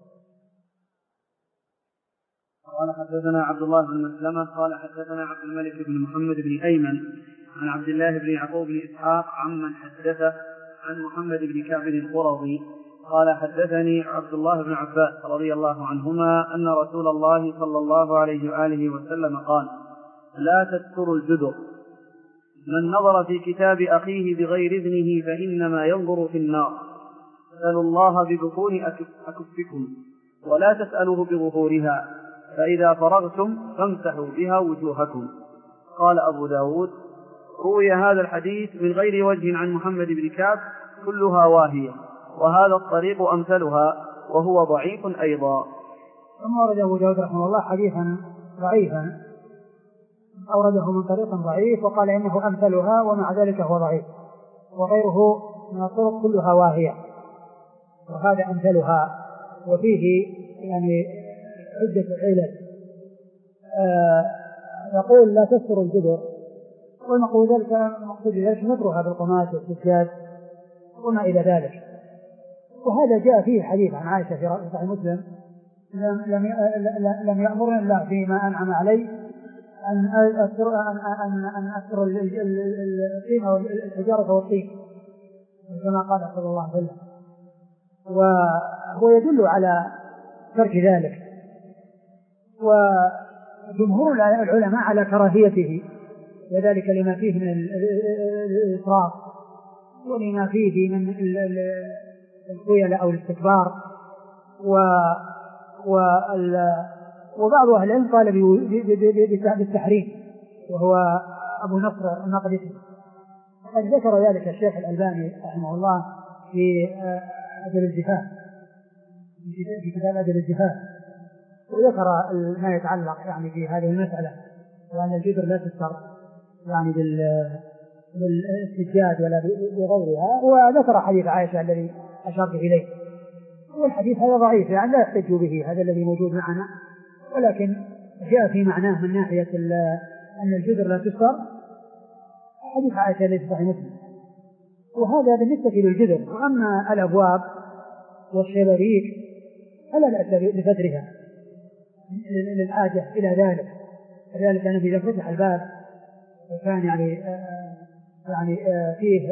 S1: قال حدثنا عبد الله بن مسلمة قال حدثنا عبد الملك بن محمد بن أيمن عن عبد الله بن يعقوب بن إسحاق عمن حدثه عن محمد بن كعب القرظي قال حدثني عبد الله بن عباس رضي الله عنهما أن رسول الله صلى الله عليه وآله وسلم قال: لا تستروا الجدر، من نظر في كتاب أخيه بغير إذنه فإنما ينظر في النار، اسألوا الله ببطون أكفكم ولا تسألوه بظهورها، فإذا فرغتم فامسحوا بها وجوهكم. قال أبو داود: روي هذا الحديث من غير وجه عن محمد بن كعب كلها واهية، وهذا الطريق أمثلها وهو ضعيف أيضا.
S2: ثم أورد أبو داود رحمه الله حديثا ضعيفا، أورده من طريق ضعيف وقال إنه أمثلها ومع ذلك هو ضعيف، وغيره من الطرق كلها واهية وهذا أمثلها، وفيه يعني عدة علل. آه يقول: لا تستر الجدر، والمقصود ذلك مقصود ذلك نطرها بالقماش والسجاد وما إلى ذلك. وهذا جاء فيه حديث عن عائشة في صحيح مسلم: لم لم لم يأمرني الله فيما أنعم علي أن أستر أن أن أن أستر الطين والحجارة والطين، كما قال صلى الله عليه وسلم. وهو يدل على ترك ذلك، وجمهور العلماء على كراهيته، وذلك لما فيه من الإسراف ولما فيه من الخيلاء أو الاستكبار. وبعض أهل العلم قال بالتحريم، وهو أبو نصر النقدي. قد ذكر ذلك الشيخ الألباني رحمه الله في أدب الزفاف، في كتاب أدب الزفاف، وذكر ما يتعلق يعني في هذه المسألة، وأن الجدر لا تستر يعني بالسجاد ولا بغيرها. وذكر حديث عائشة الذي أشرت إليه، والحديث هذا ضعيف يعني لا يحتج به، هذا الذي موجود معنا، ولكن جاء في معناه من ناحية أن الجدر لا تستر حديث عائشة الذي في صحيح مسلم، وهذا بالنسبة للجدر. وأما الأبواب والشبابيك فلا بأس بفترها للحاجة إلى ذلك، ذلك أنه إذا فتح الباب وكان يعني يعني فيه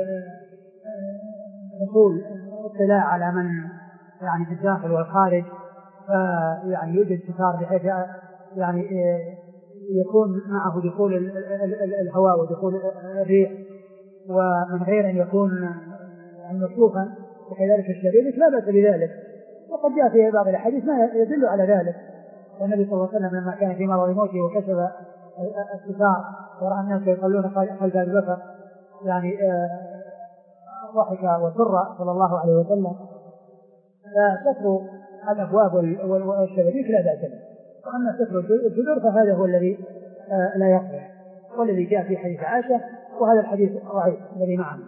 S2: حصول اطلاع على من يعني في الداخل والخارج، فيعني يوجد ستار بحيث يعني يكون معه دخول الهواء ودخول الريح، ومن غير أن يكون مكشوفا، وكذلك الشبابيك لا بأس بذلك. وقد جاء في بعض الأحاديث ما يدل على ذلك، والنبي صلى الله عليه وسلم لما كان في مرض موته وكشف الستار ورأى الناس يصلون خلف أبي بكر يعني ضحك وسر صلى الله عليه وسلم. فستر الأبواب والشبابيك لا بأس به، وأما ستر الجدر فهذا هو الذي لا يصلح، والذي جاء في حديث عائشة، وهذا الحديث ضعيف الذي معنا.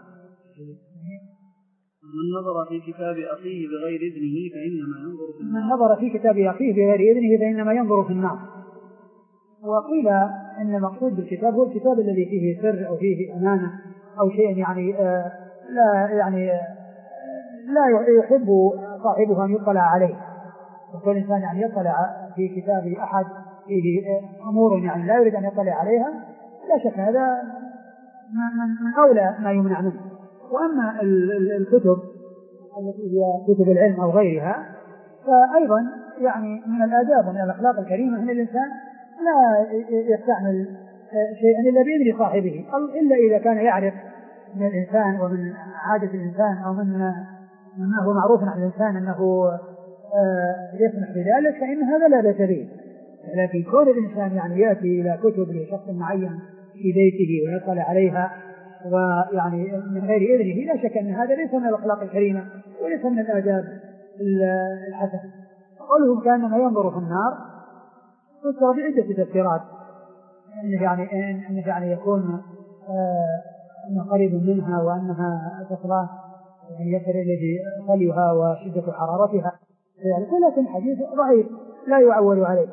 S1: من نظر في كتاب أخيه بغير إذنه فإنما ينظر في النار.
S2: من نظر في كتاب أخيه بغير إذنه فإنما ينظر في النار. وقيل أن المقصود بالكتاب هو الكتاب الذي فيه سر أو فيه أمانة أو شيء يعني آه لا يعني آه لا يحب صاحبه أن يطلع عليه. وكل إنسان يعني يطلع في كتاب أحد فيه آه أمور يعني لا يريد أن يطلع عليها، لا شك هذا من أولى ما يمنع منه. وأما الكتب التي هي كتب العلم أو غيرها فأيضا يعني من الآداب ومن الأخلاق الكريمة أن الإنسان لا يستعمل شيئا إلا بإذن صاحبه، إلا إذا كان يعرف من الإنسان ومن عادة الإنسان أو من ما هو معروف عن الإنسان أنه يسمح بذلك فإن هذا لا بأس به. لكن كون الإنسان يعني يأتي إلى كتب لشخص معين في بيته ويطلع عليها ويعني من غير إذنه لا شك أن هذا ليس من الأخلاق الكريمة وليس من الآداب الحسنة. قولهم كأنما ينظر في النار فسر بعدة تفسيرات، أنه يعني أنه يعني يكون آه أنه قريب منها وأنها تصلى يعني يصل إليه خليها وشدة حرارتها يعني، لكن حديث ضعيف لا يعول عليه.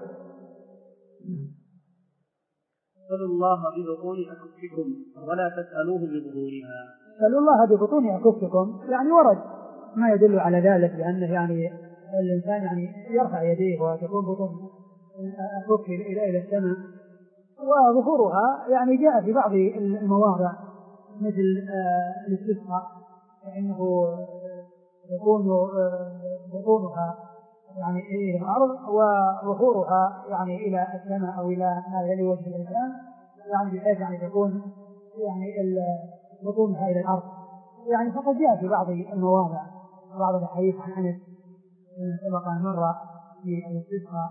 S1: سألوا الله ببطون أكفكم ولا تسألوه بظهورها.
S2: سألوا الله ببطون أكفكم يعني ورد ما يدل على ذلك، لأنه يعني الإنسان يعني يرفع يديه وتكون بطون أكف إلى إلى السماء، وظهورها يعني جاء في بعض المواضع مثل الاستسقاء فإنه يكون بطونها يعني إلى الأرض وظهورها يعني إلى السماء أو إلى ما يلي وجه الإنسان، يعني بحيث يعني تكون يعني بطونها إلى الأرض يعني. فقد جاء في بعض المواضع بعض الحديث عن أنس سبق مرة في الاستسقاء.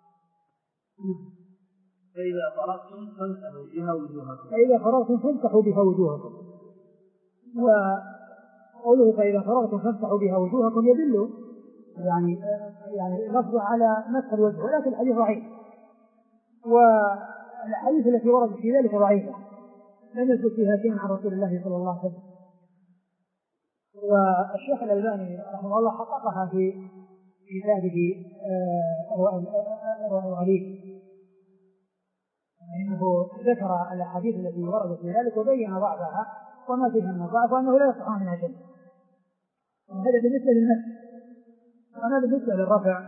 S1: فإذا فرغتم فامسحوا بها وجوهكم.
S2: فإذا فرغتم فامسحوا بها وجوهكم. وقوله فإذا فرغتم فامسحوا بها وجوهكم يدل يعني يعني لفظ على مسح الوجه، ولكن الحديث ضعيف، والحديث التي وردت في ذلك ضعيفة لم يثبت فيها شيء عن رسول الله صلى الله عليه وسلم. والشيخ الألباني رحمه الله حققها في كتابه الرواء الغليل، إنه ذكر الأحاديث التي وردت في ذلك وبين ضعفها وما فيها من ضعف وأنه لا يصح منها شيء. هذا بالنسبة للمسح. أما بالنسبة للرفع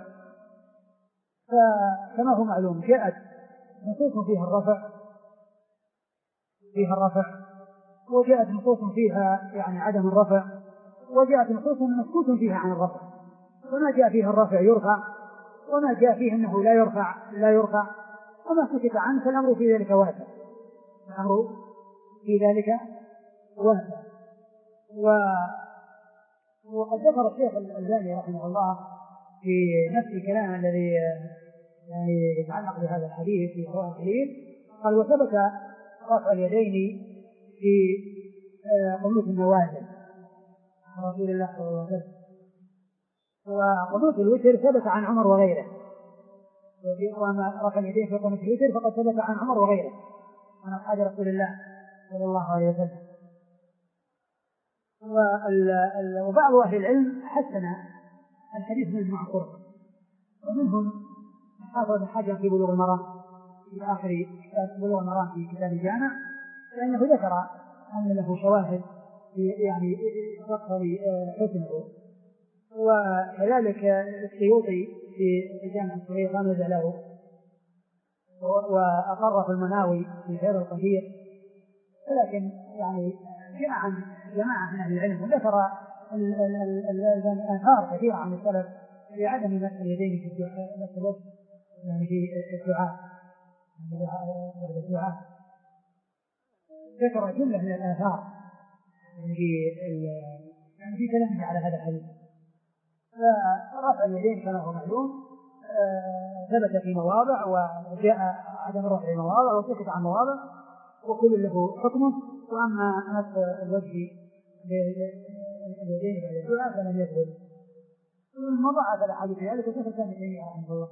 S2: فكما هو معلوم جاءت نصوص فيها الرفع فيها الرفع وجاءت نصوص فيها يعني عدم الرفع، وجاءت نصوص مسكوت فيها عن الرفع، وما جاء فيها الرفع يرفع وما جاء فيه أنه لا يرفع لا يرفع، وما سكت عنه فالأمر في ذلك واسع، الأمر في ذلك واسع. و وقد ذكر الشيخ الألباني رحمه الله في نفس الكلام الذي يعني يتعلق بهذا الحديث في الرواء الغليل، قال وثبت رفع اليدين في قنوت النوازل رسول الله صلى الله عليه وسلم، وقنوت الوتر ثبت عن عمر وغيره، وما رفع اليدين في قنوت الوتر فقد ثبت عن عمر وغيره عن أصحاب رسول الله صلى الله عليه وسلم. وبعض أهل العلم حسن الحديث من المعقول، ومنهم حافظ حجر في بلوغ المرام في آخر كتاب بلوغ المرام في كتاب الجامع، لأنه ذكر أن له شواهد يعني تقتضي حسنه. وكذلك السيوطي في الجامع الصغير غمز له وأقر في المناوي في غير القدير، ولكن يعني جاء عن جماعة من أهل العلم وذكر آثار كثيرة عن السلف في عدم مسح اليدين في مسح الوجه يعني في الدعاء بعد الدعاء، ذكر جملة من الآثار يعني في يعني في كلامه على هذا الحديث. فرفع اليدين كما هو معلوم ثبت في مواضع وجاء عدم الرفع في مواضع وسكت عن مواضع وكل له حكمه. وأما نصب الوجه اليدين بعد الدعاء فلم يثبت. ثم ضعف الأحاديث في ذلك وكيف كان تيمية رحمه الله.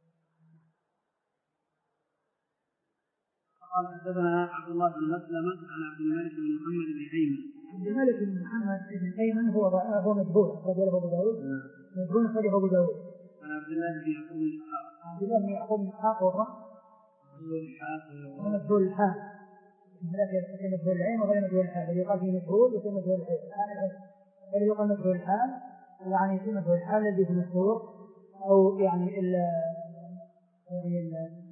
S1: قال حدثنا عبد الله بن مسلمة عن عبد الملك بن محمد بن أيمن.
S2: عبد الملك بن محمد بن أيمن هو هو مجهول أخرجه أبو داود. مجهول أخرجه أبو داود.
S1: عن عبد الله بن يعقوب بن إسحاق.
S2: عبد الله بن يعقوب بن إسحاق وهو مجهول الحال. هذا مجهول العين وغير مجهول الحال. الذي يقال فيه مجهول يصير مجهول العين. الذي يقال مجهول الحال يعني في مجهول الحال الذي في المشهور أو يعني ال يعني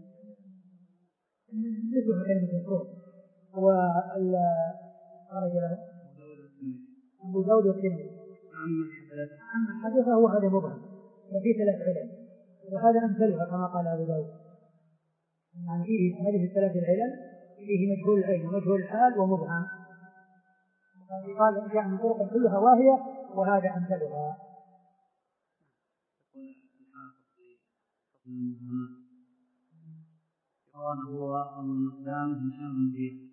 S2: مثل كلمة الصور وال خرج له أبو داود والترمذي. أما حديثه هو هذا مبهم وفيه ثلاث علل وهذا أمثلها كما قال أبو داود. يعني فيه هذه الثلاث العلل فيه مجهول العين ومجهول الحال ومبهم. قال جاء من طرق كلها واهية وهذا أمثلها.
S1: قال هو أبو المقدام هشام بن زياد.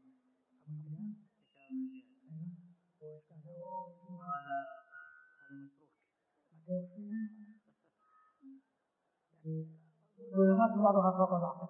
S2: ويمات بعضها فوق بعض.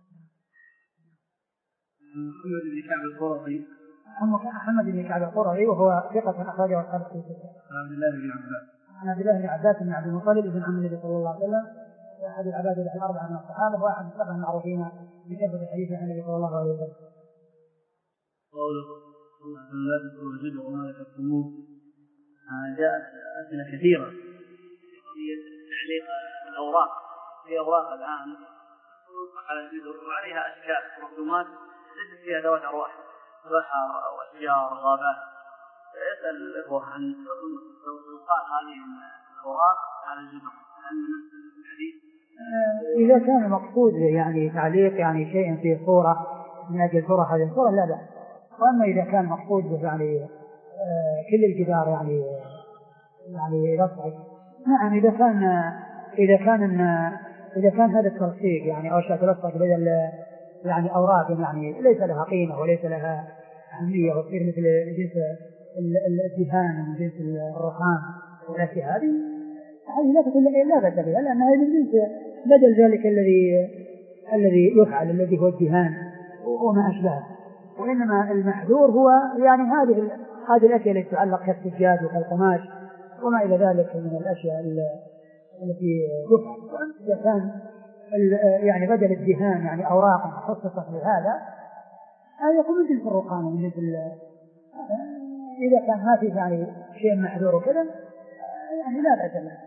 S1: محمد بن كعب القرظي.
S2: محمد بن كعب القرظي وهو ثقة أخرجه أصحاب الكتب.
S1: عن عبد الله بن عباس.
S2: عن عبد الله بن عباس بن عبد المطلب بن عم النبي صلى الله عليه وسلم وأحد العباد الأربعة من الصحابة وأحد السبعة المعروفين بكثرة الحديث عن النبي صلى الله عليه وسلم.
S1: قوله لا تذكروا الجد وما ذكرتموه جاءت أسئلة كثيرة في قضية تعليق الأوراق. في أوراق الآن على الجدر وعليها أشكال ورسومات ليست فيها ذوات أرواح بحر أو أشجار غابات. فيسأل الإخوة عن إلقاء هذه الأوراق على الجدر لأن نفس الحديث.
S2: إذا كان مقصود يعني تعليق يعني شيء فيه صورة من أجل صورة هذه الصورة لا بأس. وأما إذا كان مقصود يعني آه كل الجدار يعني يعني يلصق نعم إذا كان إذا كان إذا كان هذا التلصيق يعني أو شيء تلصق بدل يعني أوراق يعني ليس لها قيمة وليس لها أهمية وتصير مثل جنس الدهان من جنس الرخام والأشياء هذه هذه لا تكون لا بأس بها لأن هذه من جنس بدل ذلك الذي الذي يفعل الذي هو الدهان وما أشبهه. وإنما المحذور هو يعني هذه هذه الأشياء التي تتعلق كالسجاد وكالقماش وما إلى ذلك من الأشياء التي يفعل. إذا كان يعني بدل الدهان يعني أوراق مخصصة لهذا هذا يكون من جنس الرخام ومن جنس إذا كان ما فيه يعني شيء محذور وكذا يعني لا بأس به.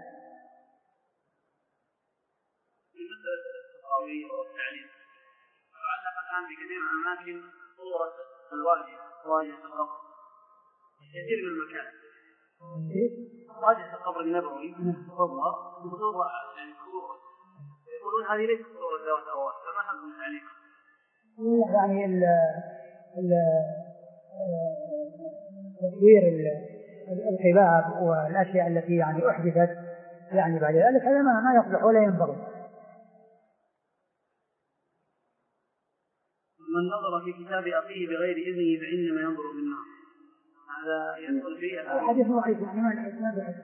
S1: بالنسبة للتصاوير والتعليق تعلق الآن في كثير من الأماكن صورة الواجهة واجهة القبر كثير من المكان واجهة القبر النبوي تظهر بصورة يعني صورة يقولون هذه ليست صورة ذوات أرواح فما حكم التعليق؟
S2: يعني ال ال تصوير القباب والأشياء التي يعني أحدثت يعني بعد ذلك هذا ما يصلح ولا ينبغي.
S1: من نظر في كتاب أخيه بغير إذنه فإنما ينظر بالنار هذا يدخل فيه
S2: الحديث ضعيف يعني ما الإسناد ضعيف.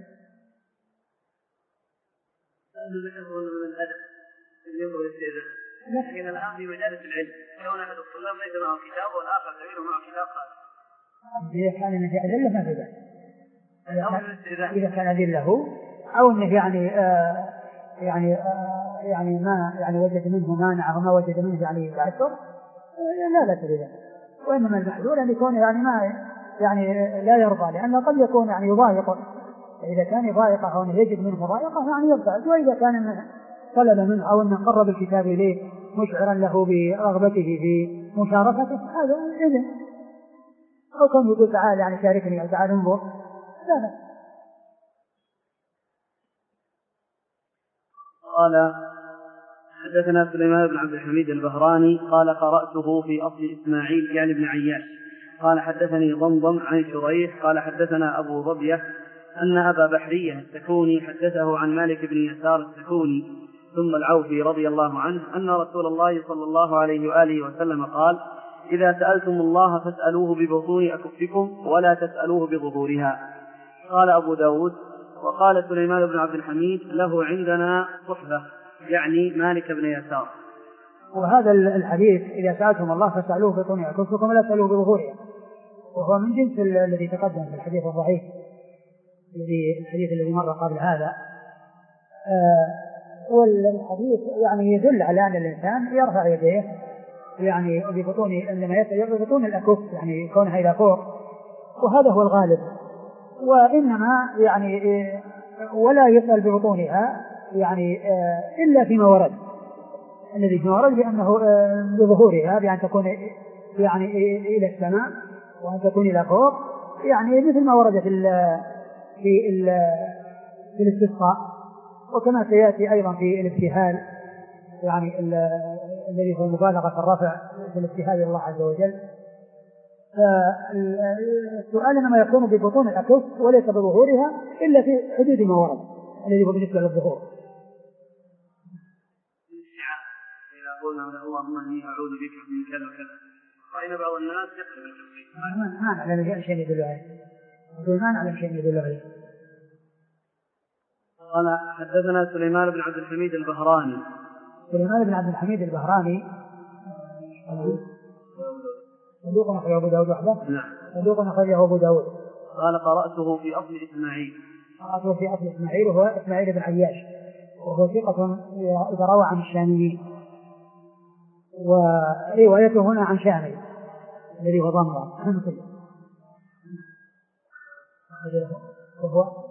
S1: هذا ذكر من الأدب اللي ينظر الاستئذان لكن الآن في مجالس العلم كون أحد الطلاب ليس معه كتاب والآخر زميله معه كتاب خالص.
S2: إذا كان أنه أدلة ما في ذلك. إذا كان أدله أو أنه يعني آه يعني آه يعني ما يعني وجد منه مانع وما وجد منه يعني تعثر آه لا لا تريد. وإنما المحذور أن يكون يعني ما يعني لا يرضى لأنه قد يكون يعني يضايق. إذا كان يضايقه أو أنه يجد منه ضائقة يعني يبتعد. وإذا كان أنه طلب منه أو أنه قرب الكتاب إليه مشعرا له برغبته في مشاركته هذا إذن. أو كان يقول تعال يعني شاركني أو تعال انظر لا لا.
S1: قال حدثنا سليمان بن عبد الحميد البهراني قال قرأته في أصل إسماعيل يعني بن عياش قال حدثني ضمضم عن شريح قال حدثنا أبو ضبية أن أبا بحرية السكوني حدثه عن مالك بن يسار السكوني ثم العوفي رضي الله عنه أن رسول الله صلى الله عليه وآله وسلم قال: إذا سألتم الله فاسألوه ببطون أكفكم ولا تسألوه بظهورها. قال أبو داود: وقال سليمان بن عبد الحميد: له عندنا صحبة، يعني مالك بن يسار.
S2: وهذا الحديث إذا سألتم الله فاسألوه ببطون أكفكم ولا تسألوه بظهورها، وهو من جنس الذي تقدم في الحديث الضعيف الذي الحديث الذي مر قبل هذا. آه والحديث يعني يدل على أن الإنسان يرفع يديه يعني ببطون، عندما يسأل ببطون الأكف يعني كونها إلى فوق، وهذا هو الغالب. وإنما يعني ولا يسأل ببطونها يعني إلا فيما ورد، الذي فيما ورد بأنه بظهورها، بأن تكون يعني إلى السماء وأن تكون إلى فوق، يعني مثل ما ورد في ال في ال في الاستسقاء، وكما سيأتي أيضا في الابتهال يعني الذي هو مبالغة في الرفع في الابتهال إلى الله عز وجل. فالسؤال إنما يكون ببطون الأكف وليس بظهورها إلا في حدود ما ورد الذي هو بالنسبة للظهور.
S1: إذا قلنا اللهم إني أعوذ بك من كذا وكذا، فإن بعض الناس يقرب التفسير
S2: ما نعلم شيء يدل عليه، ما نعلم شيء يدل عليه.
S1: قال: حدثنا سليمان بن عبد الحميد البهراني.
S2: سليمان بن عبد الحميد البهراني صدوق أخرجه أبو داود وحده.
S1: نعم.
S2: صدوق أخرجه أبو داود.
S1: قال: قرأته في أصل إسماعيل.
S2: قرأته في أصل إسماعيل وهو إسماعيل بن عياش، وهو ثقة إذا روى عن الشاميين، وروايته هنا عن شامي الذي هو ضمرة وهو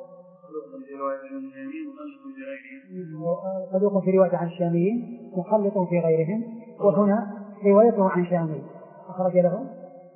S2: صدوق في رواية عن الشاميين مخلط في غيرهم، وهنا روايته عن شامي أخرج له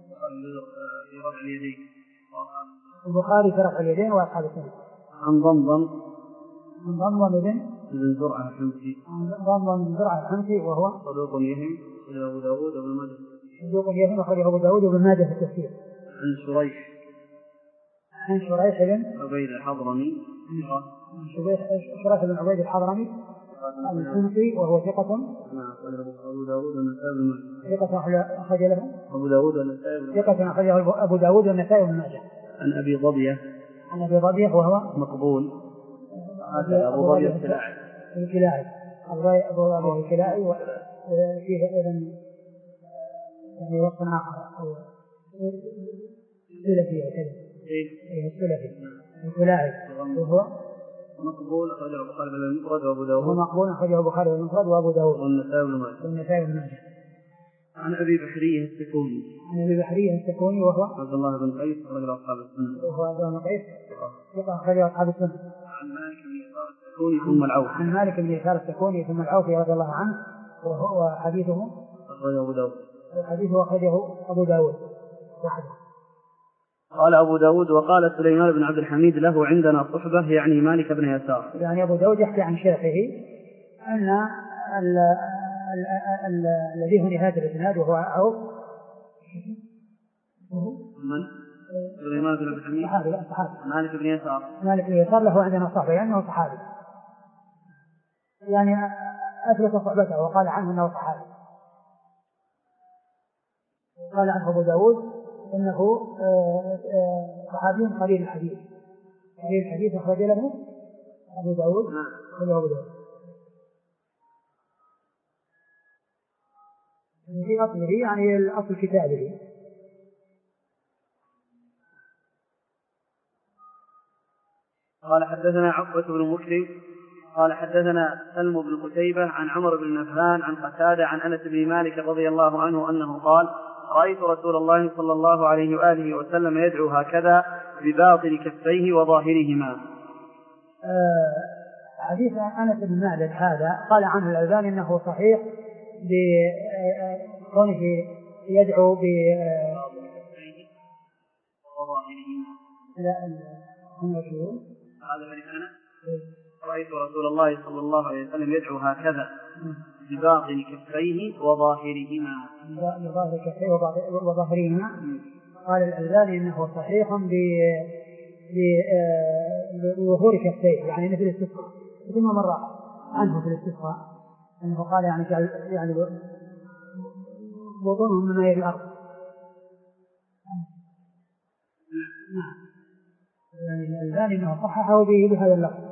S2: البخاري في رفع اليدين وأصحاب السنة.
S1: عن ضمضم
S2: عن ضمضم
S1: بن زرعة الحمصي.
S2: عن ضمضم بن زرعة الحمصي وهو
S1: صدوق يهم أخرجه أبو داود وابن ماجه.
S2: صدوق يهم أخرجه أبو داود وابن ماجه في التفسير.
S1: عن شريح
S2: عن شريح بن
S1: عبيد الحضرمي.
S2: عن شريح بن عبيد الحضرمي الحمصي وهو ثقة.
S1: نعم. أبو داود والنسائي بن ماجه.
S2: ثقة أخرج له
S1: أبو داود والنسائي بن ماجه.
S2: ثقة أخرجه أبو داود والنسائي بن ماجه.
S1: عن أبي ضبية.
S2: عن أبي ضبية وهو
S1: مقبول. هذا أبو ضبية الكلاعي.
S2: الكلاعي أبو ضبية الكلاعي وفيه أيضا يعني وصف آخر أو سلفي وكذا. إيه السلفي الكلاعي وهو
S1: مقبول أخرجه البخاري بالمفرد وأبو داود.
S2: هو مقبول أخرجه البخاري بالمفرد وأبو داود
S1: والنسائي بن ماجه.
S2: والنسائي بن ماجه.
S1: عن أبي بحرية السكوني.
S2: عن أبي بحرية السكوني وهو
S1: عبد الله بن قيس أخرجه أصحاب السنة.
S2: وهو عبد الله بن قيس ثقة أخرجه أصحاب السنة.
S1: عن مالك بن يسار السكوني ثم العوفي.
S2: عن مالك بن يسار السكوني ثم العوفي رضي الله عنه، وهو حديثه
S1: أخرجه أبو داود.
S2: حديثه أخرجه أبو داود وحده.
S1: قال أبو داود: وقال سليمان بن عبد الحميد له عندنا صحبة، يعني مالك بن يسار.
S2: يعني أبو داود يحكي عن شيخه أن الذي هو نهاية الإسناد وهو عوف
S1: من؟ سليمان بن عبد الحميد
S2: صحابي صحابي
S1: مالك بن يسار.
S2: مالك بن يسار له عندنا صحبة يعني أنه صحابي، يعني أثبت صحبته وقال عنه أنه صحابي. قال عنه أبو داود إنه صحابي قليل الحديث. قليل الحديث أخرج له أبو داود. أخرج أبو داود في أصله يعني الأصل كتابه.
S1: قال: حدثنا عقبة بن مسلم قال: حدثنا سلم بن قتيبة عن عمر بن نبهان عن قتادة عن أنس بن مالك رضي الله عنه أنه قال: رأيت رسول الله صلى الله عليه وآله وسلم يدعو هكذا بباطن كفيه وظاهرهما.
S2: آه حديث أنس بن مالك هذا قال عنه الألباني أنه صحيح بكونه يدعو ب لا هم يقولون
S1: هذا من أنس. رأيت رسول الله صلى الله عليه وسلم يدعو هكذا بباطن كفيه وظاهرهما.
S2: بباطن كفيه وظاهرهما. قال الألباني أنه صحيح بظهور كفيه يعني مثل السكر ثم مرة عنه في الاستسقاء أنه قال يعني يعني بطونهم مما يلي الأرض. نعم يعني الألباني أنه صححه به بهذا اللفظ.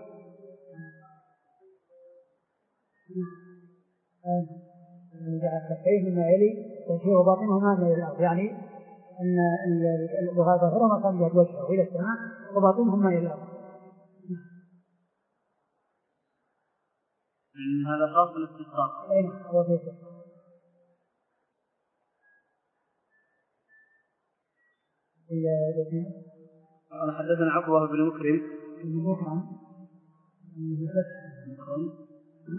S2: جعل كفيه مما يلي وجهه وباطنهما مما يلي الأرض، يعني أن ظاهرهما كان جهة وجهه إلى السماء وباطنهما إلى الأرض.
S1: هذا خاص بالاستسقاء.
S2: أي نعم هو في الاستسقاء.
S1: قال حدثنا عقبة بن مكرم
S2: بن مكرم بن
S1: مكرم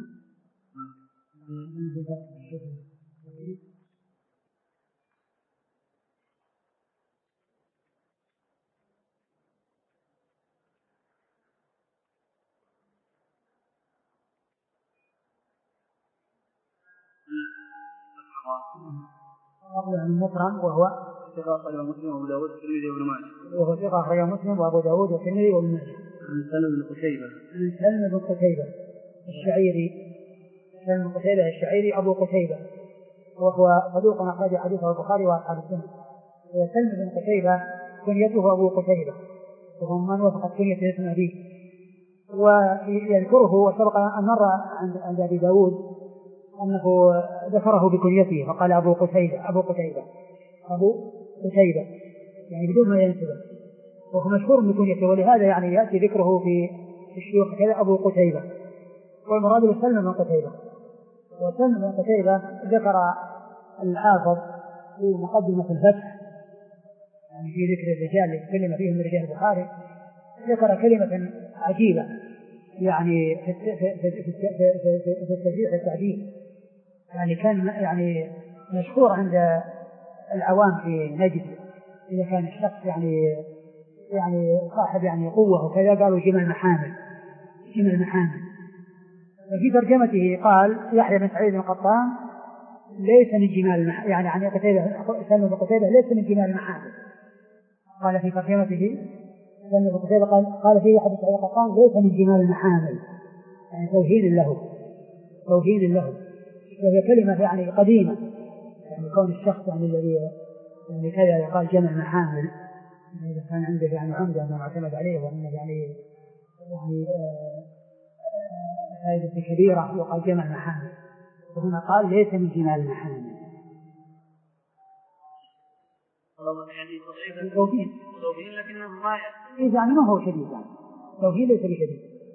S2: أقول من مكرم وهو
S1: ثقة أخرجه مسلم وأبو داود والترمذي وابن ماجه.
S2: وهو ثقة أخرجه مسلم وأبو داود والترمذي وابن ماجه.
S1: عن سلم بن قتيبة
S2: عن سلم بن قتيبة الشعيري. سلم بن قتيبة الشعيري أبو قتيبة وهو صدوق أخرج حديثه البخاري وأصحاب السنة. وسلم بن قتيبة كنيته أبو قتيبة وهو من وفقت كنيته اسم أبيه. ويذكره وسبق أن مر عند أبي داود أنه ذكره بكنيته فقال أبو قتيبة أبو قتيبة أبو قتيبة يعني بدون ما ينسبه، وهو مشهور بكنيته، ولهذا يعني يأتي ذكره في الشيوخ كذا أبو قتيبة، والمراد بسلم بن قتيبة. وسلم بن قتيبة ذكر الحافظ في مقدمة الفتح يعني في ذكر الرجال اللي تكلم فيهم من رجال البخاري، ذكر كلمة عجيبة يعني في في التشريح التعديل، يعني كان يعني مشهور عند العوام في نجد إذا كان الشخص يعني يعني صاحب يعني قوة وكذا قالوا جمل محامل جمل محامل. وفي ترجمته قال يحيى بن سعيد بن قطان ليس من جمال المحامل، يعني عن قتيبة سلم بن قتيبة ليس من جمال المحامل. قال في ترجمته سلم بن قتيبة قال قال فيه يحيى بن سعيد بن قطان ليس من جمال المحامل، يعني توهين له توهين له وهي كلمة يعني قديمة، يعني كون الشخص يعني الذي يعني كذا يقال جمع محامل يعني إذا كان عنده يعني عمدة ما اعتمد عليه وأنه يعني يعني فائدة كبيرة يقال جمع محامل، وهنا قال ليس من جمال المحامل.
S1: يعني توهين توهين لكنه ما
S2: إذا يعني ما هو شديد يعني توهين ليس بشديد.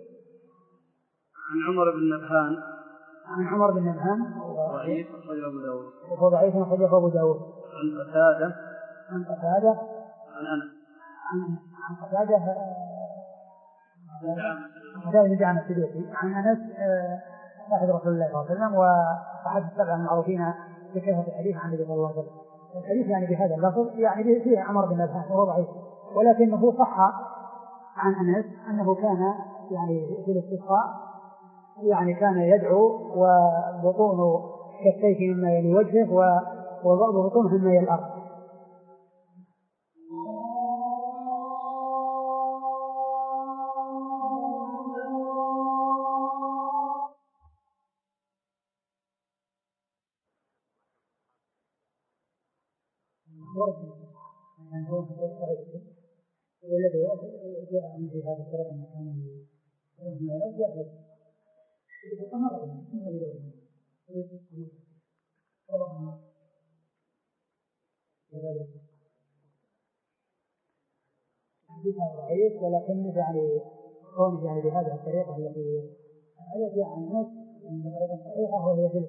S1: عن عمر بن نبهان
S2: عن عمر بن نبهان
S1: ضعيف أخرجه أبو داود
S2: وهو ضعيف أخرجه أبو داود.
S1: عن قتادة
S2: عن قتادة
S1: عن أنس
S2: عن قتادة قتادة بن دعامة السدوسي عن أنس صاحب رسول الله صلى الله عليه وسلم وأحد السبعة المعروفين بكثرة الحديث عن النبي صلى الله عليه وسلم. الحديث يعني بهذا اللفظ يعني فيه عمر بن نبهان وهو ضعيف، ولكنه صح عن أنس أنه كان يعني في الاستسقاء يعني كان يدعو وبطون كفيه مما يلي وجهه وبطونه مما يلي الأرض. والذي جاء من هذا الطريق المكان يرجع حديثها ضعيف، ولكن يعني كونه يعني بهذه الطريقة التي التي عن الناس من طريقة صحيحة وهي ذلك.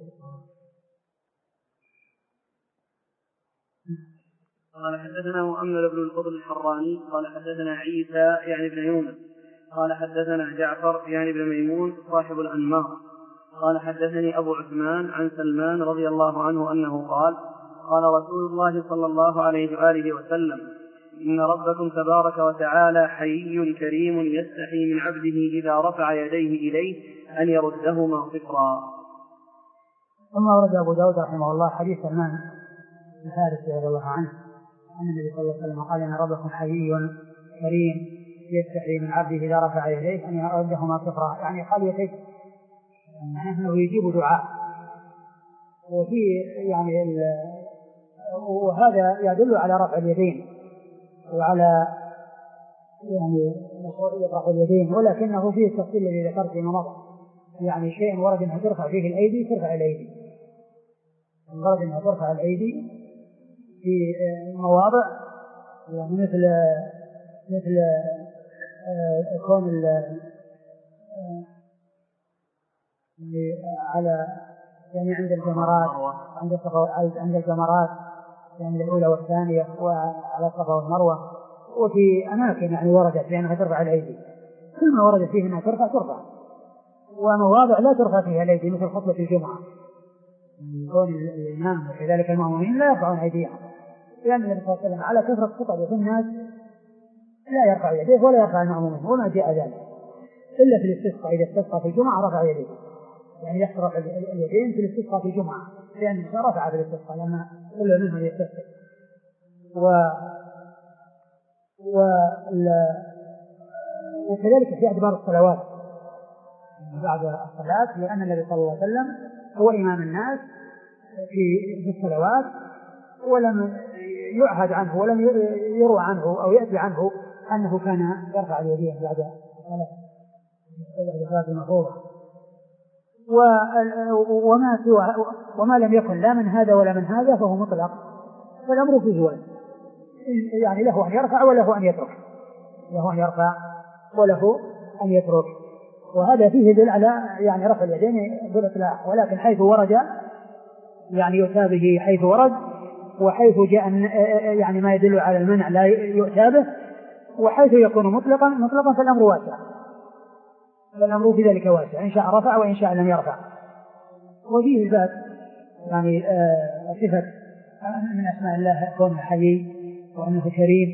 S1: قال حدثنا مؤمل بن الفضل الحراني قال حدثنا عيسى يعني بن يونس قال حدثنا جعفر يعني بن ميمون صاحب الأنمار قال حدثني أبو عثمان عن سلمان رضي الله عنه أنه قال قال رسول الله صلى الله عليه وآله وسلم إن ربكم تبارك وتعالى حيي كريم يستحي من عبده إذا رفع يديه إليه أن يردهما صفرا.
S2: ثم ورد أبو داود رحمه الله حديث سلمان الحارثي رضي الله عنه أن النبي صلى الله عليه وسلم قال إن ربكم حيي كريم يستحي من عبده إذا رفع يديه أن يردهما صفرا، يعني خاليتين أنه يجيب دعاء. وفي يعني وهذا يدل على رفع اليدين وعلى يعني مشروعية رفع اليدين، ولكنه فيه التفصيل الذي ذكرت في مضى، يعني شيء ورد أنها ترفع فيه الأيدي ترفع الأيدي، ورد أنها ترفع الأيدي في مواضع يعني مثل مثل كون على يعني عند الجمرات عند الصفا عند الجمرات يعني الأولى والثانية وعلى الصفا والمروة، وفي أماكن يعني وردت لأنها ترفع الأيدي. كل ما ورد فيه أنها ترفع ترفع، ومواضع لا ترفع فيها الأيدي مثل خطبة الجمعة كون الإمام وكذلك المأمومين لا يرفعون أيديهم، لأن النبي صلى الله عليه وسلم على كثرة خطبه في الناس لا يرفع يديه ولا يرفع المأمومين، وما جاء ذلك إلا في الاستسقاء. إذا استسقى في الجمعة رفع يديه، يعني يحرق اليدين في الاستسقاء في الجمعة، لأنه رفع في الاستسقاء لما كل منهم يستسقي. و وكذلك في أدبار الصلوات بعد الصلاة، لأن النبي صلى الله عليه وسلم هو إمام الناس في الصلوات، ولم يعهد عنه ولم يروى عنه أو يأتي عنه أنه كان يرفع اليدين بعد الصلاة المفروضة. وما سوى وما لم يكن لا من هذا ولا من هذا فهو مطلق، فالأمر فيه واسع، يعني له أن يرفع وله أن يترك، له أن يرفع وله أن يترك. وهذا فيه دل على يعني رفع اليدين بالإطلاق، ولكن حيث ورد يعني يؤتى به حيث ورد، وحيث جاء يعني ما يدل على المنع لا يؤتى به، وحيث يكون مطلقا مطلقا فالأمر واسع، فالأمر في ذلك واسع، إن شاء رفع وإن شاء لم يرفع. وفيه الباب يعني آه صفة من أسماء الله كونه حي وأنه كريم.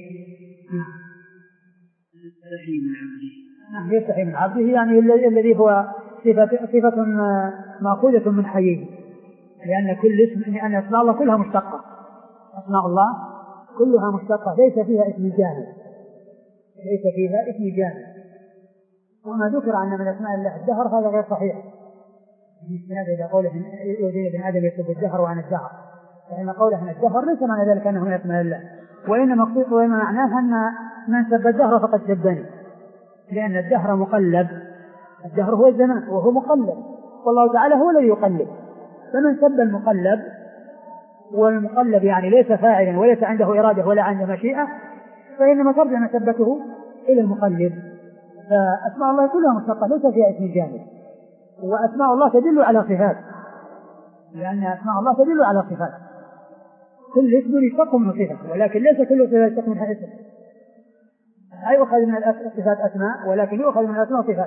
S1: يستحي من عبده.
S2: نعم يستحي من عبده، يعني الذي هو صفة صفة مأخوذة من حيه، لأن كل اسم لأن أسماء الله كلها مشتقة، أسماء الله كلها مشتقة ليس فيها اسم جامد، ليس فيها اسم جامد. وما ذكر أن من أسماء الله الدهر هذا غير صحيح، إذا قوله يوجد ابن آدم يسب الدهر وعن الدهر، فإن قوله عن الدهر ليس معنى ذلك أنه من أسماء الله، وإنما مقصود وإنما معناه أن من سب الدهر فقد سبني، لأن الدهر مقلب، الدهر هو الزمان وهو مقلب، والله تعالى هو الذي يقلب، فمن سب المقلب، والمقلب يعني ليس فاعلا وليس عنده إرادة ولا عنده مشيئة، فإنما ترجع مسبته إلى المقلب. فأسماء الله كلها مشتقة ليس فيها اسم جامد، وأسماء الله تدل على صفات، لأن أسماء الله تدل على صفات، كل اسم يشتق من صفة، ولكن ليس كل صفة يشتق منها اسم، لا يؤخذ من الصفات أسماء ولكن يؤخذ من الأسماء صفات.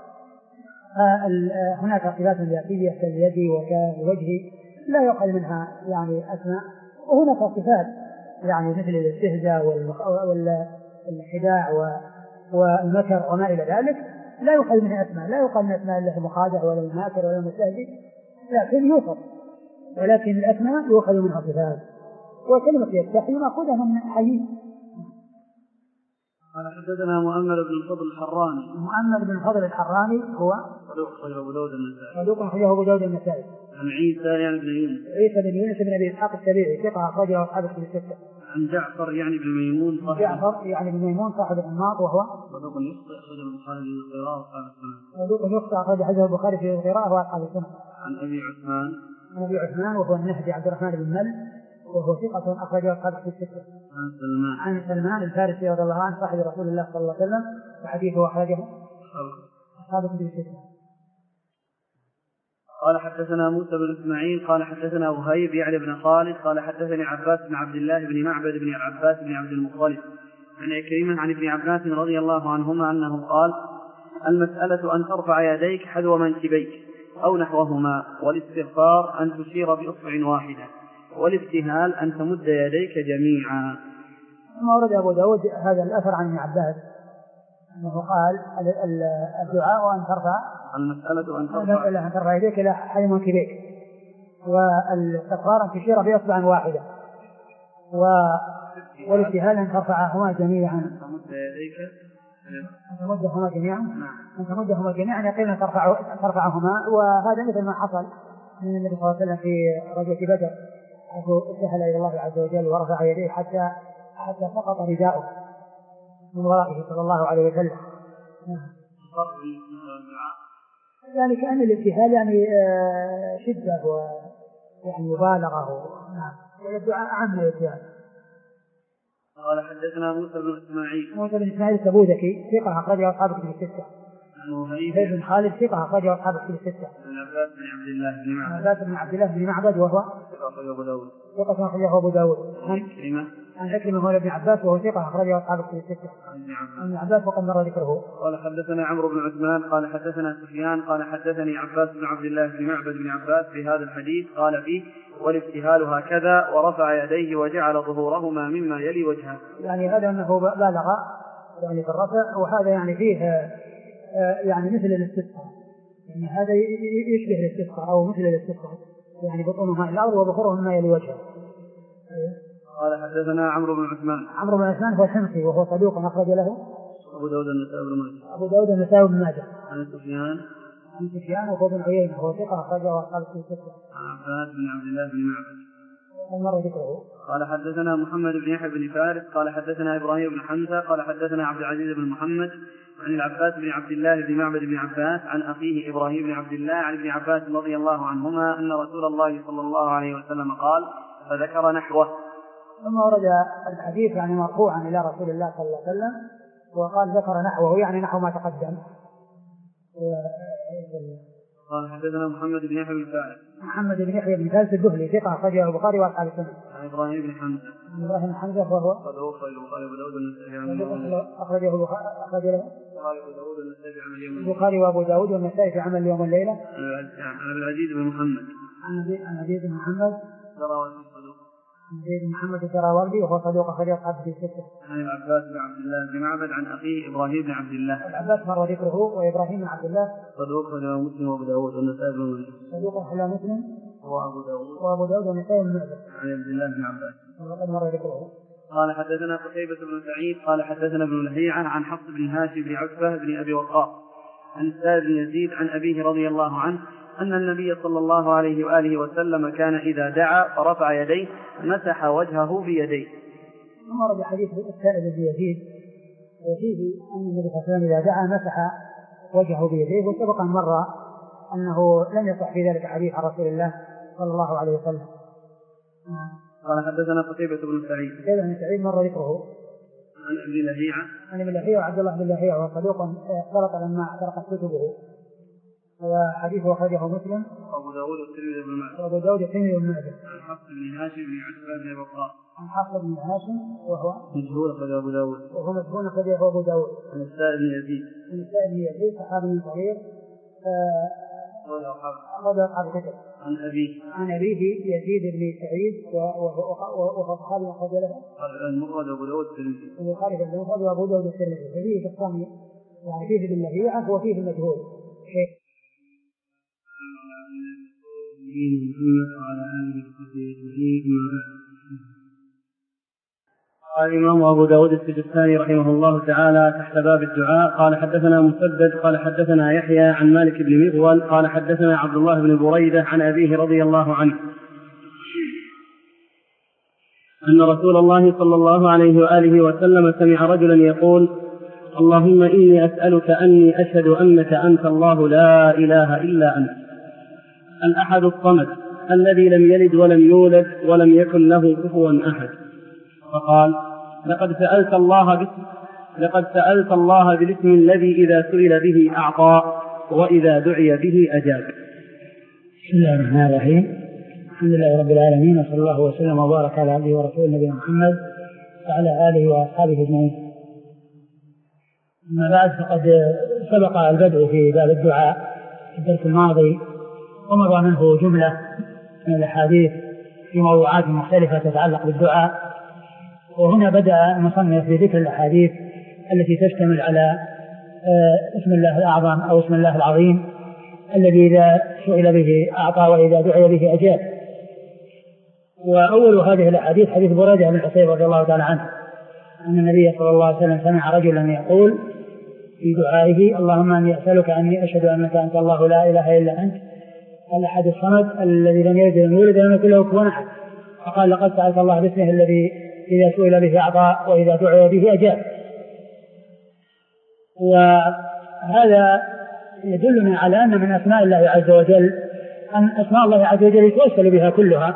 S2: هناك صفات ذاتية كاليد وكالوجه لا يؤخذ منها يعني أسماء، وهناك صفات يعني مثل الاستهزاء والخداع والمكر وما إلى ذلك لا يؤخذ منها أسماء، لا يقال من أسماء الله المخادع ولا الماكر ولا المستهزئ، لكن يوصف، ولكن الأسماء يؤخذ منها صفات. وكلمة يستحي مأخوذة من حي.
S1: قال حدثنا مؤمل بن الفضل الحراني.
S2: مؤمل بن الفضل الحراني هو
S1: صدوق أخرجه أبو داود النسائي.
S2: صدوق أخرجه أبو داود النسائي.
S1: عن عيسى يعني بن يونس.
S2: عيسى بن يونس بن أبي إسحاق السبيعي ثقة أخرجه أصحاب الكتب الستة.
S1: عن جعفر يعني بن ميمون صاحب
S2: جعفر يعني بن ميمون صاحب الأنماط، وهو
S1: صدوق يخطئ أخرجه البخاري في القراءة وأصحاب السنة.
S2: صدوق يخطئ أخرج حديث البخاري في القراءة وأصحاب السنة.
S1: عن أبي عثمان.
S2: عن أبي عثمان وهو النهدي عبد الرحمن بن مل، وهو ثقة أخرجه أصحاب الكتب الستة.
S1: عن سلمان.
S2: عن سلمان الفارسي رضي الله عنه صاحب رسول الله صلى الله عليه وسلم، وحديثه أخرجه أصحاب الكتب الستة.
S1: قال حدثنا موسى بن إسماعيل قال حدثنا وهيب يعني بن خالد قال حدثني عباس بن عبد الله بن معبد بن عباس بن عبد المطلب عن عكرمة عن ابن عباس رضي الله عنهما أنه قال: المسألة أن ترفع يديك حذو منكبيك أو نحوهما، والاستغفار أن تشير بإصبع واحدة، والابتهال أن تمد يديك جميعا.
S2: ثم ورد أبو داود هذا الأثر عن ابن عباس أنه قال الدعاء أن ترفع
S1: المسألة أن ترفع
S2: أن ترفع يديك إلى حذو منكبيك، والاستغفار أن تشير بإصبع واحدة، والابتهال أن ترفعهما جميعا.
S1: تمد يديك
S2: أن تمدهما جميعا أن تمدهما جميعا يقين ترفع ترفعهما. وهذا مثل ما حصل من النبي صلى الله عليه وسلم في غزوة بدر، حيث اتجه إلى الله عز وجل ورفع يديه حتى حتى سقط رداؤه من ورائه صلى الله عليه وسلم. يعني كأن الابتهال يعني شدة ويعني مبالغة، والدعاء أعم من الابتهال.
S1: قال حدثنا موسى بن إسماعيل
S2: موسى بن إسماعيل التبوذكي ثقة أخرجه أصحاب الكتب الستة. زيد بن خالد ثقة أخرجه أصحاب الكتب الستة.
S1: عن عباس بن عبد الله بن معبد
S2: عباس بن عبد الله بن معبد وهو
S1: ثقة أخرجه أبو داود
S2: ثقة أخرجه أبو داود.
S1: عن
S2: عن عكرمة مولى بن عباس وهو ثقة أخرجه أصحاب الكتب الستة. عن عباس وقد مر ذكره.
S1: قال حدثنا عمرو بن عثمان قال حدثنا سفيان قال حدثني عباس بن عبد الله بن معبد بن عباس في هذا الحديث قال فيه: والابتهال هكذا، ورفع يديه وجعل ظهورهما مما يلي وجهه.
S2: يعني هذا أنه بالغ يعني في الرفع، وهذا يعني فيه يعني مثل الاستسقاء، يعني هذا يشبه الاستسقاء أو مثل الاستسقاء، يعني بطونهما إلى الأرض وظهورهما يلي وجهه.
S1: قال حدثنا عمرو بن عثمان
S2: عمرو بن عثمان هو شمسي وهو صدوق أخرج له
S1: أبو داود النسائي بن ماجه
S2: أبو داود النسائي بن ماجه.
S1: عن سفيان
S2: عن سفيان وهو بن عيينة وهو ثقة أخرجه أصحاب الكتب الستة.
S1: عن عباس بن عبد الله بن معبد
S2: مر ذكره.
S1: قال حدثنا محمد بن يحيى بن فارس قال حدثنا إبراهيم بن حمزة قال حدثنا عبد العزيز بن محمد عن العباس بن عبد الله بن معبد بن عباس عن أخيه إبراهيم بن عبد الله عن ابن عباس رضي الله عنهما أن رسول الله صلى الله عليه وسلم قال فذكر نحوه.
S2: ثم ورد الحديث يعني مرفوعا إلى رسول الله صلى الله عليه وسلم وقال ذكر نحوه، يعني نحو ما تقدم.
S1: قال حدثنا محمد بن يحيى بن فارس
S2: محمد بن يحيى بن فارس الدهلي ثقة أخرجه البخاري وأصحاب السنة.
S1: عن إبراهيم بن حمزة
S2: عن إبراهيم بن حمزة وهو
S1: صدوق البخاري وأبو داود
S2: أخرجه البخاري وأبو داود والنسائي في عمل اليوم والليلة.
S1: عن العزيز بن محمد
S2: عن عزيز بن محمد عن زيد بن محمد الدراوردي وهو صدوق أخرجه أصحاب الستة.
S1: عن العباس بن عبد الله بن معبد عن أخيه إبراهيم بن عبد الله.
S2: العباس مر ذكره وإبراهيم بن عبد الله
S1: صدوق أخرجه مسلم وأبو داود والنسائي بن ماجه.
S2: صدوق أخرجه مسلم
S1: وأبو داود
S2: وأبو داود والنسائي بن ماجه.
S1: عن عبد الله بن عباس
S2: وقد مر ذكره.
S1: قال حدثنا قتيبة بن سعيد قال حدثنا ابن لهيعة عن حفص بن هاشم بن عتبة بن أبي وقاص عن السائب بن يزيد عن أبيه رضي الله عنه أن النبي صلى الله عليه وآله وسلم كان إذا دعا فرفع يديه مسح وجهه بيديه.
S2: ثم ورد حديث السائب بن يزيد وفيه أن النبي صلى الله عليه وسلم إذا دعا مسح وجهه بيديه، وسبق مر أنه لم يصح في ذلك حديث عن رسول الله صلى الله عليه وسلم.
S1: قال حدثنا قتيبة بن سعيد
S2: قتيبة بن سعيد مر ذكره.
S1: عن ابن لهيعة
S2: عن ابن لهيعة وعبد الله بن لهيعة وهو صدوق اختلط لما احترقت كتبه، وحديثه أخرجه مسلم
S1: وأبو داود والترمذي بن ماجه.
S2: وأبو داود والترمذي بن ماجه.
S1: عن حفص بن هاشم بن عتبة بن أبي وقاص
S2: عن حفص بن هاشم وهو
S1: مجهول أخرجه أبو داود
S2: وهو مجهول أخرجه أبو داود.
S1: عن السائب بن يزيد
S2: عن السائب بن يزيد صحابي صغير أخرج أصحاب الكتب.
S1: عن أبيه
S2: عن أبيه يزيد بن سعيد وهو صحابي أخرج له
S1: المفرد وأبو داود والترمذي
S2: البخاري في المفرد وأبو داود والترمذي. ففيه شخصان يعني فيه ابن لهيعة وفيه المجهول شيء.
S1: قال الإمام أبو داود السجستاني رحمه الله تعالى تحت باب الدعاء قال حدثنا مسدد قال حدثنا يحيى عن مالك بن مغول قال حدثنا عبد الله بن بريدة عن أبيه رضي الله عنه أن رسول الله صلى الله عليه وآله وسلم سمع رجلا يقول: اللهم إني أسألك أني أشهد أنك أنت الله لا إله إلا أنت الأحد الصمد الذي لم يلد ولم يولد ولم يكن له كفوا أحد. فقال: لقد سألت الله باسم لقد سألت الله بالاسم الذي إذا سئل به أعطى وإذا دعي به أجاب.
S2: بسم الله الرحمن الرحيم. الحمد لله رب العالمين، وصلى الله وسلم وبارك على عبده ورسوله نبينا محمد وعلى آله وأصحابه أجمعين. أما بعد، فقد سبق البدء في باب الدعاء في الدرس الماضي، ومر منه جملة من الأحاديث في موضوعات مختلفة تتعلق بالدعاء. وهنا بدأ المصنف بذكر الأحاديث التي تشتمل على اسم الله الأعظم أو اسم الله العظيم الذي إذا سئل به أعطى وإذا دعي به أجاب. وأول هذه الأحاديث حديث بريدة بن الحصيب رضي الله تعالى عنه أن النبي صلى الله عليه وسلم سمع رجلا يقول: في دعائه اللهم أني أسألك أني أشهد أنك أنت الله لا إله إلا أنت الأحد الصمد الذي لم يلد ولم يولد ولم يكن له كفوا أحد. فقال لقد سألت الله باسمه الذي إذا سئل به أعطى وإذا دعي به أجاب. وهذا يدلنا على أن من أسماء الله عز وجل أن أسماء الله عز وجل يتوسل بها كلها،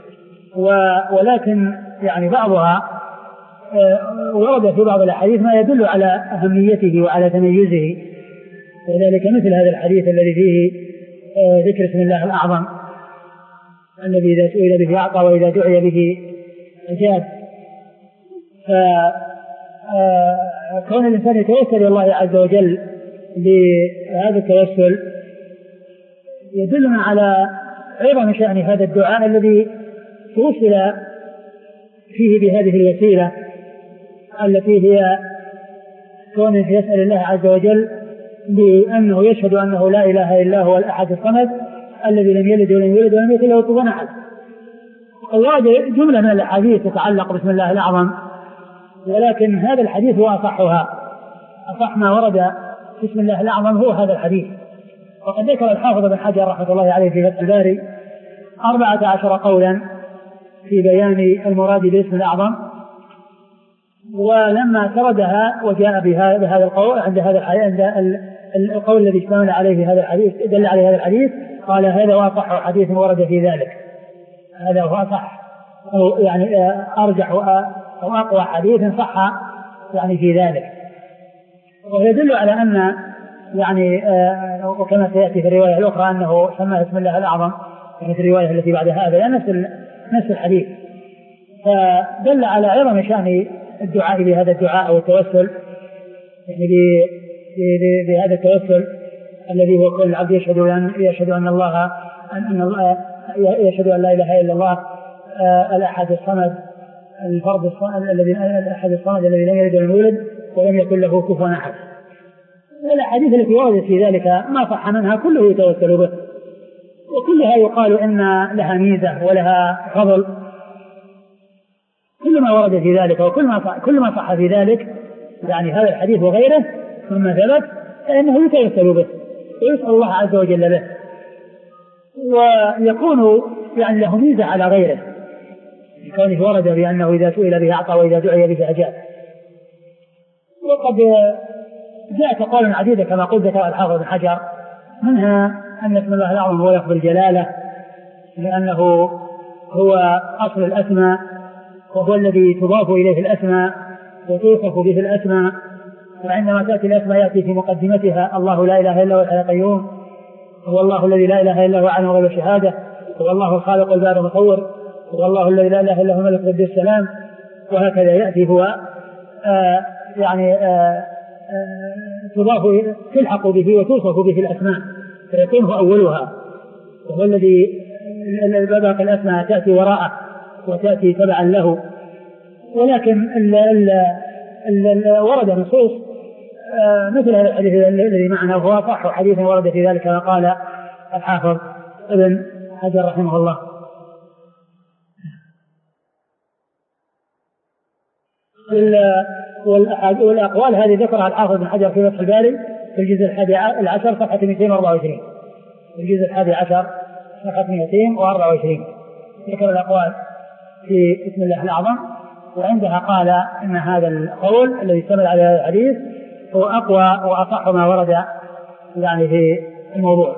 S2: ولكن يعني بعضها ورد في بعض الأحاديث ما يدل على أهميته وعلى تميزه، وذلك مثل هذا الحديث الذي فيه ذكر اسم الله الأعظم الذي إذا سئل به أعطى وإذا دعي به أجاب. فكون الإنسان يتوسل إلى الله عز وجل بهذا التوسل يدلنا على عظم شأن هذا الدعاء الذي توسل فيه بهذه الوسيلة التي هي كونه يسأل الله عز وجل بأنه يشهد أنه لا إله إلا هو الأحد الصمد الذي لم يلد ولم يولد ولم يكن له كفوا أحد. ورد جملة من الأحاديث تتعلق باسم الله الأعظم، ولكن هذا الحديث هو أصحها، أصح ما ورد باسم الله الأعظم هو هذا الحديث. وقد ذكر الحافظ بن حجر رحمة الله عليه في فتح الباري أربعة عشر قولا في بيان المراد باسم الأعظم، ولما سردها وجاء بهذا القول عند هذا عند القول الذي اشتمل عليه هذا الحديث دل عليه هذا الحديث قال هذا واصح حديث ورد في ذلك، هذا هو أصح أو يعني أرجح أو أقوى حديث صح يعني في ذلك. ويدل على أن يعني وكما سيأتي في الرواية الأخرى أنه سمى اسم الله الأعظم يعني في الرواية التي بعد هذا نفس نفس الحديث، فدل على عظم شأن الدعاء بهذا الدعاء أو التوسل يعني بهذا التوسل الذي هو كل العبد يشهد أن يشهد أن الله أن الله يشهد أن لا إله إلا الله الأحد الصمد الفرد الصمد الذي الأحد الصمد الذي لم يلد ولم يولد ولم يكن له كفوا أحد. الأحاديث التي وردت في ذلك ما صح منها كله يتوسل به، وكلها يقال إن لها ميزة ولها فضل، كل ما ورد في ذلك وكل ما صح كل ما صح في ذلك يعني هذا الحديث وغيره مما ثبت فإنه يتوسل به ويسأل الله عز وجل به، ويكون يعني له ميزة على غيره كونه ورد بأنه إذا سئل به أعطى وإذا دعي به أجاب. وقد جاءت أقوال عديدة كما قلت ذكر الحافظ بن حجر، منها أن اسم الله الأعظم هو لفظ الجلالة لأنه هو أصل الأسماء وهو الذي تضاف إليه الأسماء وتوصف به الأسماء، وعندما تأتي الأسماء يأتي في مقدمتها الله لا إله إلا هو الحي القيوم، هو الله الذي لا إله إلا هو عالم الغيب والشهادة، هو الله الخالق البارئ المصور، هو الله الذي لا إله إلا هو الملك رب السلام، وهكذا يأتي هو آه يعني آه آه تضاف تلحق به وتوصف به الأسماء فيكون هو أولها، وهو الذي باقي الأسماء تأتي وراءه وتأتي تبعا له. ولكن ال ال ال ورد نصوص آه مثل هذا الحديث الذي معنا وهو صح حديث ورد في ذلك كما قال الحافظ ابن حجر رحمه الله. والأقوال هذه ذكرها الحافظ بن حجر في فتح الباري في الجزء الحادي عشر صفحة مئتين وأربعة وعشرين، في الجزء الحادي عشر صفحة مئتين وأربعة وعشرين ذكر الأقوال في اسم الله الأعظم، وعندها قال إن هذا القول الذي اشتمل على هذا الحديث هو أقوى وأصح ما ورد يعني في الموضوع.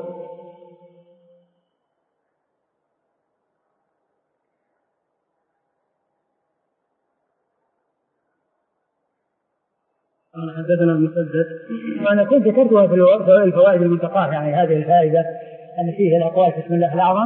S1: قال حدثنا المسدد،
S2: وأنا كنت ذكرتها في الفوائد المنتقاة يعني هذه الفائدة أن فيه الأقوال في اسم الله الأعظم،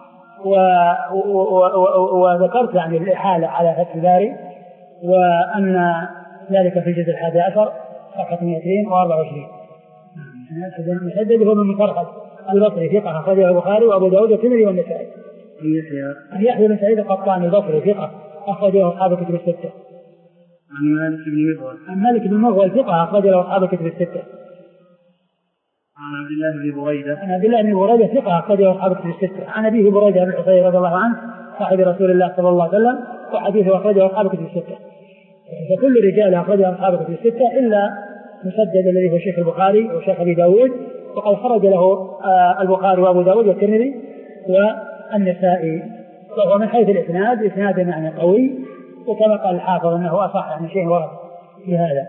S2: وذكرت يعني الإحالة على فتح الباري وأن ذلك في الجزء الحادي عشر صفحة مئتين وأربعة وعشرين. المسدد هو من مفرقة البصري ثقة أخرجه البخاري وأبو داود والترمذي والنسائي.
S1: يحيى
S2: يحيى بن سعيد القطان البصري ثقة أخرجه أصحاب الكتب الستة.
S1: عن مالك بن مغول
S2: عن مالك بن مغول ثقة أخرجه أصحاب الكتب الستة.
S1: عن عبد الله بن بريدة
S2: عن عبد الله بن بريدة ثقة أخرجه أصحاب الكتب الستة. عن أبيه بريدة بن الحصيب رضي الله عنه صاحب رسول الله صلى الله عليه وسلم وحديثه أخرجه أصحاب الكتب الستة. فكل رجال أخرجه أصحاب الكتب الستة إلا مسدد الذي هو شيخ البخاري وشيخ أبي داود، وقد خرج له البخاري وأبو داود والترمذي والنسائي، وهو من حيث الإسناد إسناد يعني قوي، وكما قال الحافظ أنه أصح يعني شيء ورد في هذا.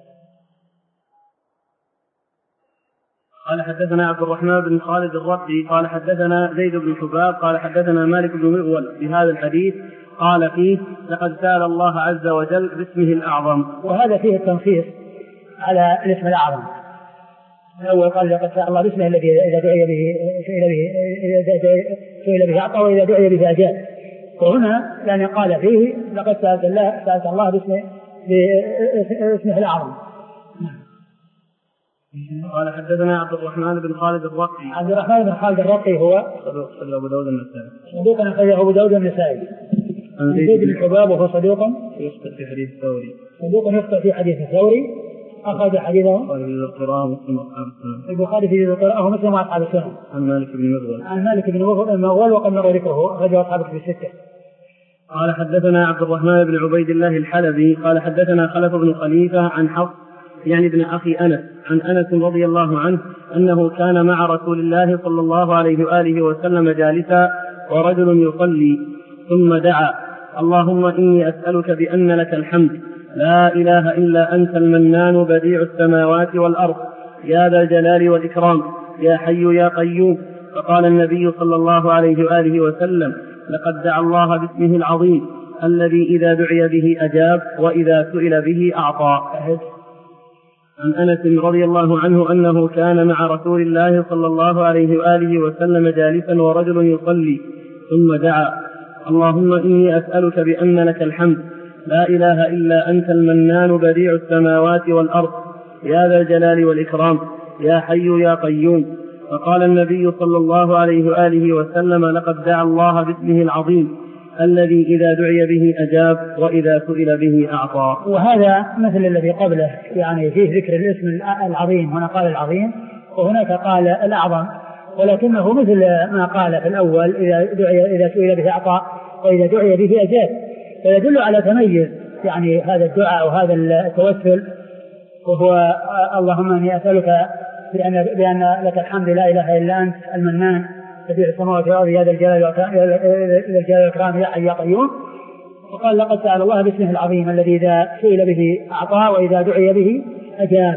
S1: قال حدثنا عبد الرحمن بن خالد الرقي قال حدثنا زيد بن حباب قال حدثنا مالك بن مغول في هذا الحديث قال فيه لقد سأل الله عز وجل باسمه الأعظم.
S2: وهذا فيه التنصيص على الاسم الأعظم. الأول قال لقد سأل الله باسمه الذي إذا دعي به سئل به سئل به أعطى وإذا دعي به أجاب، وهنا يعني قال فيه لقد سألت الله سألت الله باسمه باسمه الأعظم.
S1: قال حدثنا عبد الرحمن بن خالد الرقي.
S2: عبد الرحمن بن خالد الرقي هو
S1: صدوق أبو داود النسائي.
S2: صدوق أخرجه أبو داود النسائي. زيد بن حباب وهو صدوق
S1: يخطئ في حديث الثوري.
S2: صدوق يخطئ في حديث الثوري، أخرج حديثه البخاري في القراءة ومسلم وأصحاب السنن.
S1: عن مالك بن مغول.
S2: عن مالك بن مغول وقد مر ذكره، أخرجه أصحابه في الستة.
S1: قال حدثنا عبد الرحمن بن عبيد الله الحلبي قال حدثنا خلف بن خليفة عن حفص يعني ابن أخي أنس عن أنس رضي الله عنه أنه كان مع رسول الله صلى الله عليه وآله وسلم جالسا ورجل يصلي ثم دعا اللهم إني أسألك بأن لك الحمد لا إله إلا أنت المنان بديع السماوات والأرض يا ذا الجلال والإكرام يا حي يا قيوم. فقال النبي صلى الله عليه وآله وسلم لقد دعا الله باسمه العظيم الذي إذا دعي به أجاب وإذا سئل به أعطى. عن أنس رضي الله عنه أنه كان مع رسول الله صلى الله عليه وآله وسلم جالسا ورجل يصلي ثم دعا اللهم إني أسألك بأن لك الحمد لا إله إلا أنت المنان بديع السماوات والأرض يا ذا الجلال والإكرام يا حي يا قيوم. فقال النبي صلى الله عليه وآله وسلم لقد دعا الله باسمه العظيم الذي إذا دعي به أجاب وإذا سئل به أعطى.
S2: وهذا مثل الذي قبله، يعني فيه ذكر الاسم العظيم، هنا قال العظيم وهناك قال الأعظم، ولكنه مثل ما قال في الأول إذا دعي إذا سئل به أعطى وإذا دعي به أجاب، فيدل على تميز يعني هذا الدعاء وهذا التوسل، وهو اللهم إني أسألك بأن, بأن لك الحمد لا إله إلا أنت المنان بديع السماوات والأرض يا ذا الجلال والإكرام يا حي يا قيوم. وقال لقد سأل الله باسمه العظيم الذي إذا سئل به أعطى وإذا دعي به أجاب.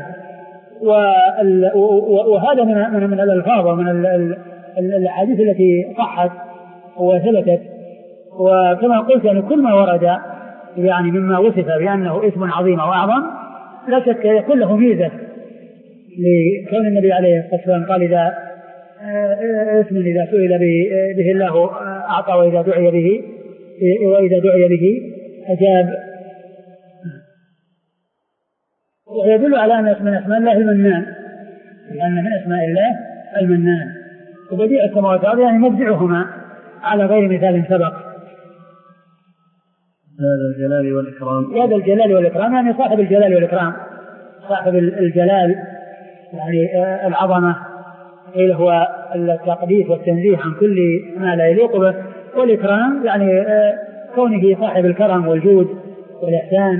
S2: وهذا من من الألفاظ ومن الأحاديث التي صحت وثبتت، وكما قلت يعني كل ما ورد يعني مما وصف بأنه اسم عظيم أو أعظم لا شك يكون له ميزة، لكون النبي عليه الصلاة والسلام قال إذا اسم إذا سئل به الله أعطى وإذا دعي به وإذا دعي به أجاب. ويدل على أن اسم من أسماء الله المنان، لأن من أسماء الله المنان، وبديع السماوات والأرض يعني مبدعهما على غير مثال سبق.
S1: هذا الجلال والإكرام،
S2: هذا الجلال والإكرام يعني صاحب الجلال والإكرام، صاحب الجلال يعني العظمة، إيه هو التقديس والتنزيه عن كل ما لا يليق به، والإكرام يعني كونه صاحب الكرم والجود والإحسان.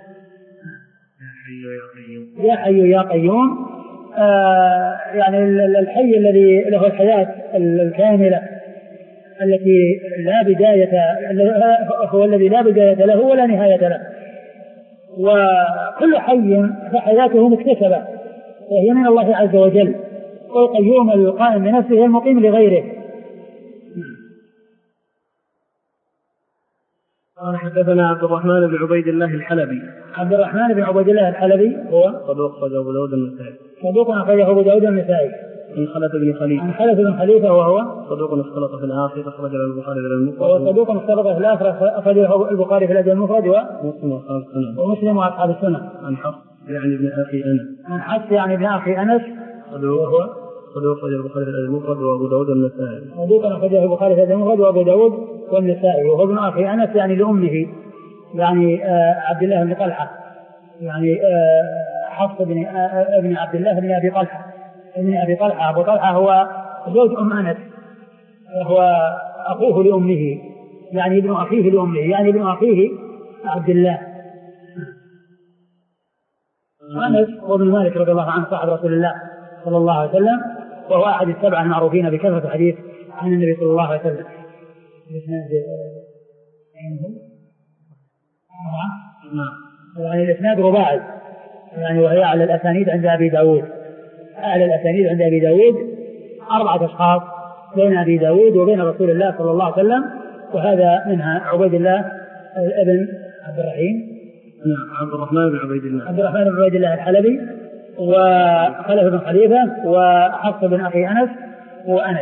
S2: يا حي يا قيوم، آه يعني الحي الذي له الحياة الكاملة التي لا بداية، هو الذي لا بداية له ولا نهاية له، وكل حي فحياته مكتسبة وهي من الله عز وجل، والقيوم القائم بنفسه المقيم لغيره.
S1: قال حدثنا عبد الرحمن بن عبيد الله الحلبي.
S2: عبد الرحمن بن عبيد الله الحلبي هو
S1: صدوق أخرجه أبو داود النسائي.
S2: صدوق أخرجه أبو داود النسائي.
S1: عن خلف بن خليفة.
S2: عن خلف بن خليفة وهو
S1: صدوق اختلط في الآخر أخرجه البخاري في المفرد.
S2: وهو صدوق اختلط في الآخر أخرجه البخاري في الأدب المفرد
S1: ومسلم وأصحاب السنن.
S2: ومسلم وأصحاب السنن.
S1: عن حفص يعني ابن أخي أنس.
S2: عن حفص يعني ابن أخي أنس.
S1: صدوق وهو صدوق أخرجه البخاري في الأدب المفرد وأبو داود النسائي.
S2: صدوق أخرجه البخاري في الأدب المفرد وأبو داود والنسائي، وهو ابن أخي أنس يعني لأمه يعني آه عبد الله بن طلحة، يعني آه حفص بن آه ابن عبد الله بن أبي طلحة ابن أبي طلحة. أبو طلحة هو زوج أم أنس، هو أخوه لأمه، يعني ابن أخيه لأمه، يعني ابن أخيه عبد الله. أنس وابن مالك رضي الله عنه صاحب رسول الله صلى الله عليه وسلم، وهو أحد السبعة المعروفين بكثرة الحديث عن النبي صلى الله عليه وسلم. يعني الإسناد رباعي، يعني وهي على الأسانيد عند أبي داود، أعلى الأسانيد عند أبي داود أربعة أشخاص بين أبي داود وبين رسول الله صلى الله عليه وسلم، وهذا منها عبيد الله ابن عبد الرحيم
S1: نعم عبد الرحمن بن عبيد الله
S2: عبد الرحمن بن عبيد الله الحلبي، وخلف بن خليفة، وحفص بن أخي أنس، وأنس.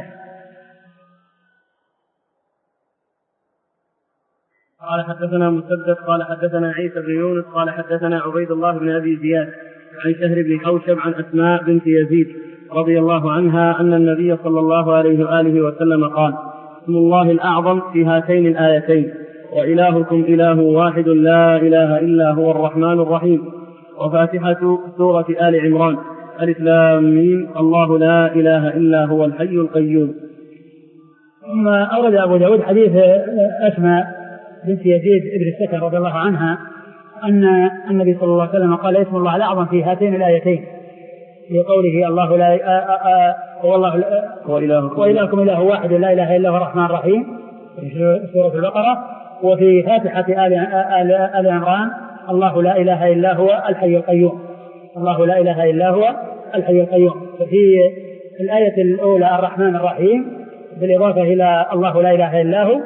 S1: قال حدثنا مسدد قال حدثنا عيسى بن يونس قال حدثنا عبيد الله بن أبي زياد عن شهر بن حوشب عن أسماء بنت يزيد رضي الله عنها أن النبي صلى الله عليه وآله وسلم قال: اسم الله الأعظم في هاتين الآيتين: وإلهكم إله واحد لا إله إلا هو الرحمن الرحيم. وفاتحة سورة آل عمران: ألف لام ميم الله لا إله إلا هو الحي القيوم.
S2: ثم أورد أبو داود حديث أسماء بنت يزيد ابن السكن رضي الله عنها أن النبي صلى الله عليه وسلم قال: اسم الله الأعظم في هاتين الآيتين، في قوله الله لا هو الله وإلهكم إله واحد لا إله إلا هو الرحمن الرحيم في سورة البقرة، وفي فاتحة آل, آل, آل عمران: الله لا إله إلا هو الحي القيوم. الله لا إله إلا هو الحي القيوم. ففي الآية الأولى الرحمن الرحيم بالإضافة إلى الله لا إله إلا هو،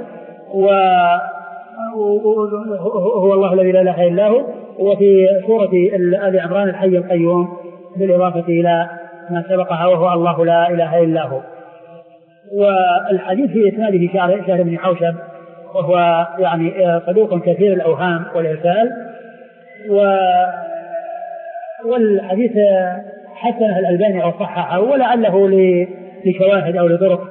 S2: وهو الله الذي لا إله إلا هو. وفي سورة آل عمران الحي القيوم بالإضافة إلى ما سبقها وهو الله لا إله إلا هو. والحديث في إسناده شهر بن حوشب، وهو يعني صدوق كثير الأوهام والإرسال، والحديث حسنه الألباني أو صححه، ولعله لشواهد أو لطرق.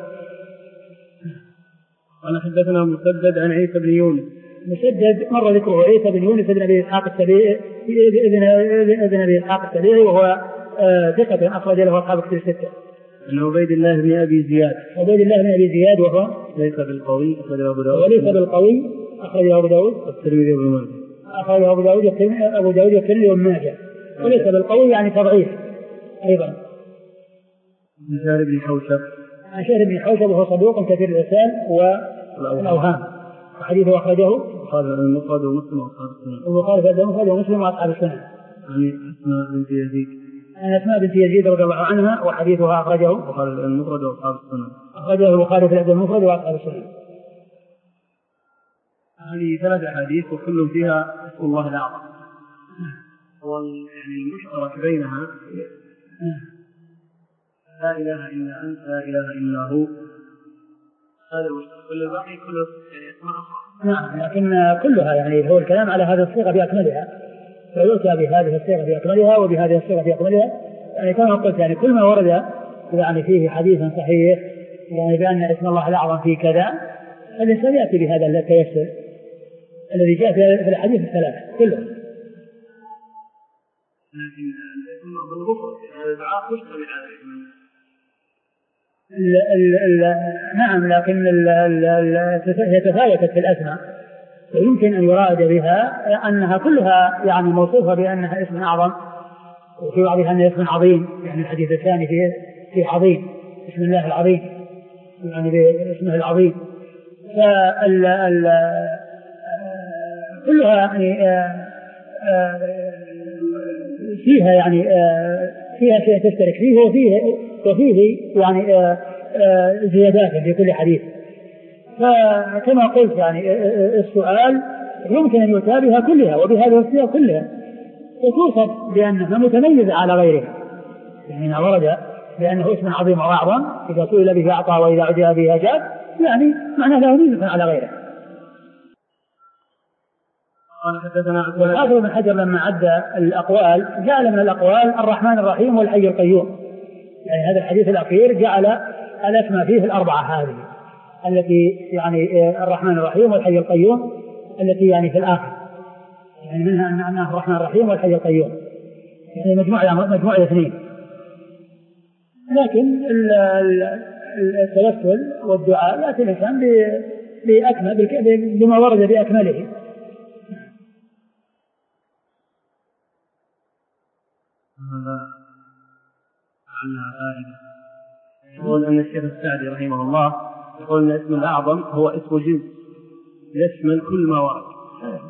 S1: قال حدثنا مسدد عن عيسى بن يونس.
S2: مسدد مر ذكره عيسى بن يونس بن أبي إسحاق السبيعي ابن أبي إسحاق السبيعي، وهو ثقة أخرج له أصحاب كتب الستة.
S1: عن عبيد الله بن أبي زياد.
S2: عبيد الله بن أبي زياد وهو
S1: ليس بالقوي أخرجه أبو داود.
S2: وليس بالقوي أخرجه أبو داود
S1: والترمذي وابن ماجه.
S2: أخرجه أبو داود أبو داود والترمذي وابن ماجه. وليس بالقوي يعني تضعيف أيضا.
S1: عن شهر بن حوشب.
S2: عن شهر بن حوشب وهو صدوق كثير الإرسال والأوهام، وحديثه أخرجه
S1: البخاري المفرد ومسلم وأصحاب السنن.
S2: البخاري في المفرد ومسلم وأصحاب السنن.
S1: عن أسماء بنت يزيد.
S2: عن أسماء بنت يزيد رضي الله عنها، وحديثها أخرجه
S1: البخاري المفرد وأصحاب السنن.
S2: أخرجه البخاري في المفرد وأصحاب السنن.
S1: هذه ثلاث أحاديث وكل فيها اسم الله الأعظم. يعني المشترك بينها لا إله إلا أنت لا إله إلا هو، هذا المشترك. كل الباقي كله اسماء أخرى.
S2: نعم، لكن كلها يعني هو الكلام على هذه الصيغة بأكملها، فيؤتى بهذه الصيغة بأكملها وبهذه الصيغة بأكملها. يعني كما قلت يعني كل ما ورد يعني فيه حديث صحيح يعني بأن اسم الله الأعظم في كذا، الإنسان يأتي بهذا التيسر الذي جاء في الحديث الثلاثة كله.
S1: لكن بالغفر الدعاء مشتمل على الإيمان.
S2: نعم، لكن هي تفاوتت في الأسماء، ويمكن أن يراد بها أنها كلها يعني موصوفة بأنها اسم أعظم، وفي بعضها أنها اسم عظيم، يعني الحديث الثاني فيه في عظيم، اسم الله العظيم يعني باسمه العظيم. فال كلها يعني فيها يعني فيها شيء تشترك فيه وفيه وفيه يعني زيادات في كل حديث. فكما قلت يعني السؤال يمكن أن يؤتى بها كلها وبهذه الصيغ كلها، وتوصف بأنها متميزة على غيرها. يعني ورد بأنه اسم عظيم وأعظم، إذا سئل به أعطى وإذا عجب به أجاب، يعني معناه له ميزة على غيره.
S1: قال حدثنا
S2: والحافظ بن حجر لما عد الأقوال جعل من الأقوال الرحمن الرحيم والحي القيوم، يعني هذا الحديث الأخير جعل الأسماء فيه الأربعة هذه التي يعني الرحمن الرحيم والحي القيوم التي يعني في الآخر، يعني منها أنه الرحمن الرحيم والحي القيوم، يعني مجموعة مجموعة اثنين. لكن التوسل والدعاء يأتي الإنسان بأكمل بما ورد بأكمله.
S1: هذا عنها فائدة. يقول أن الشيخ السعدي رحمه الله يقول أن اسم الأعظم هو اسم جنس يشمل كل ما ورد.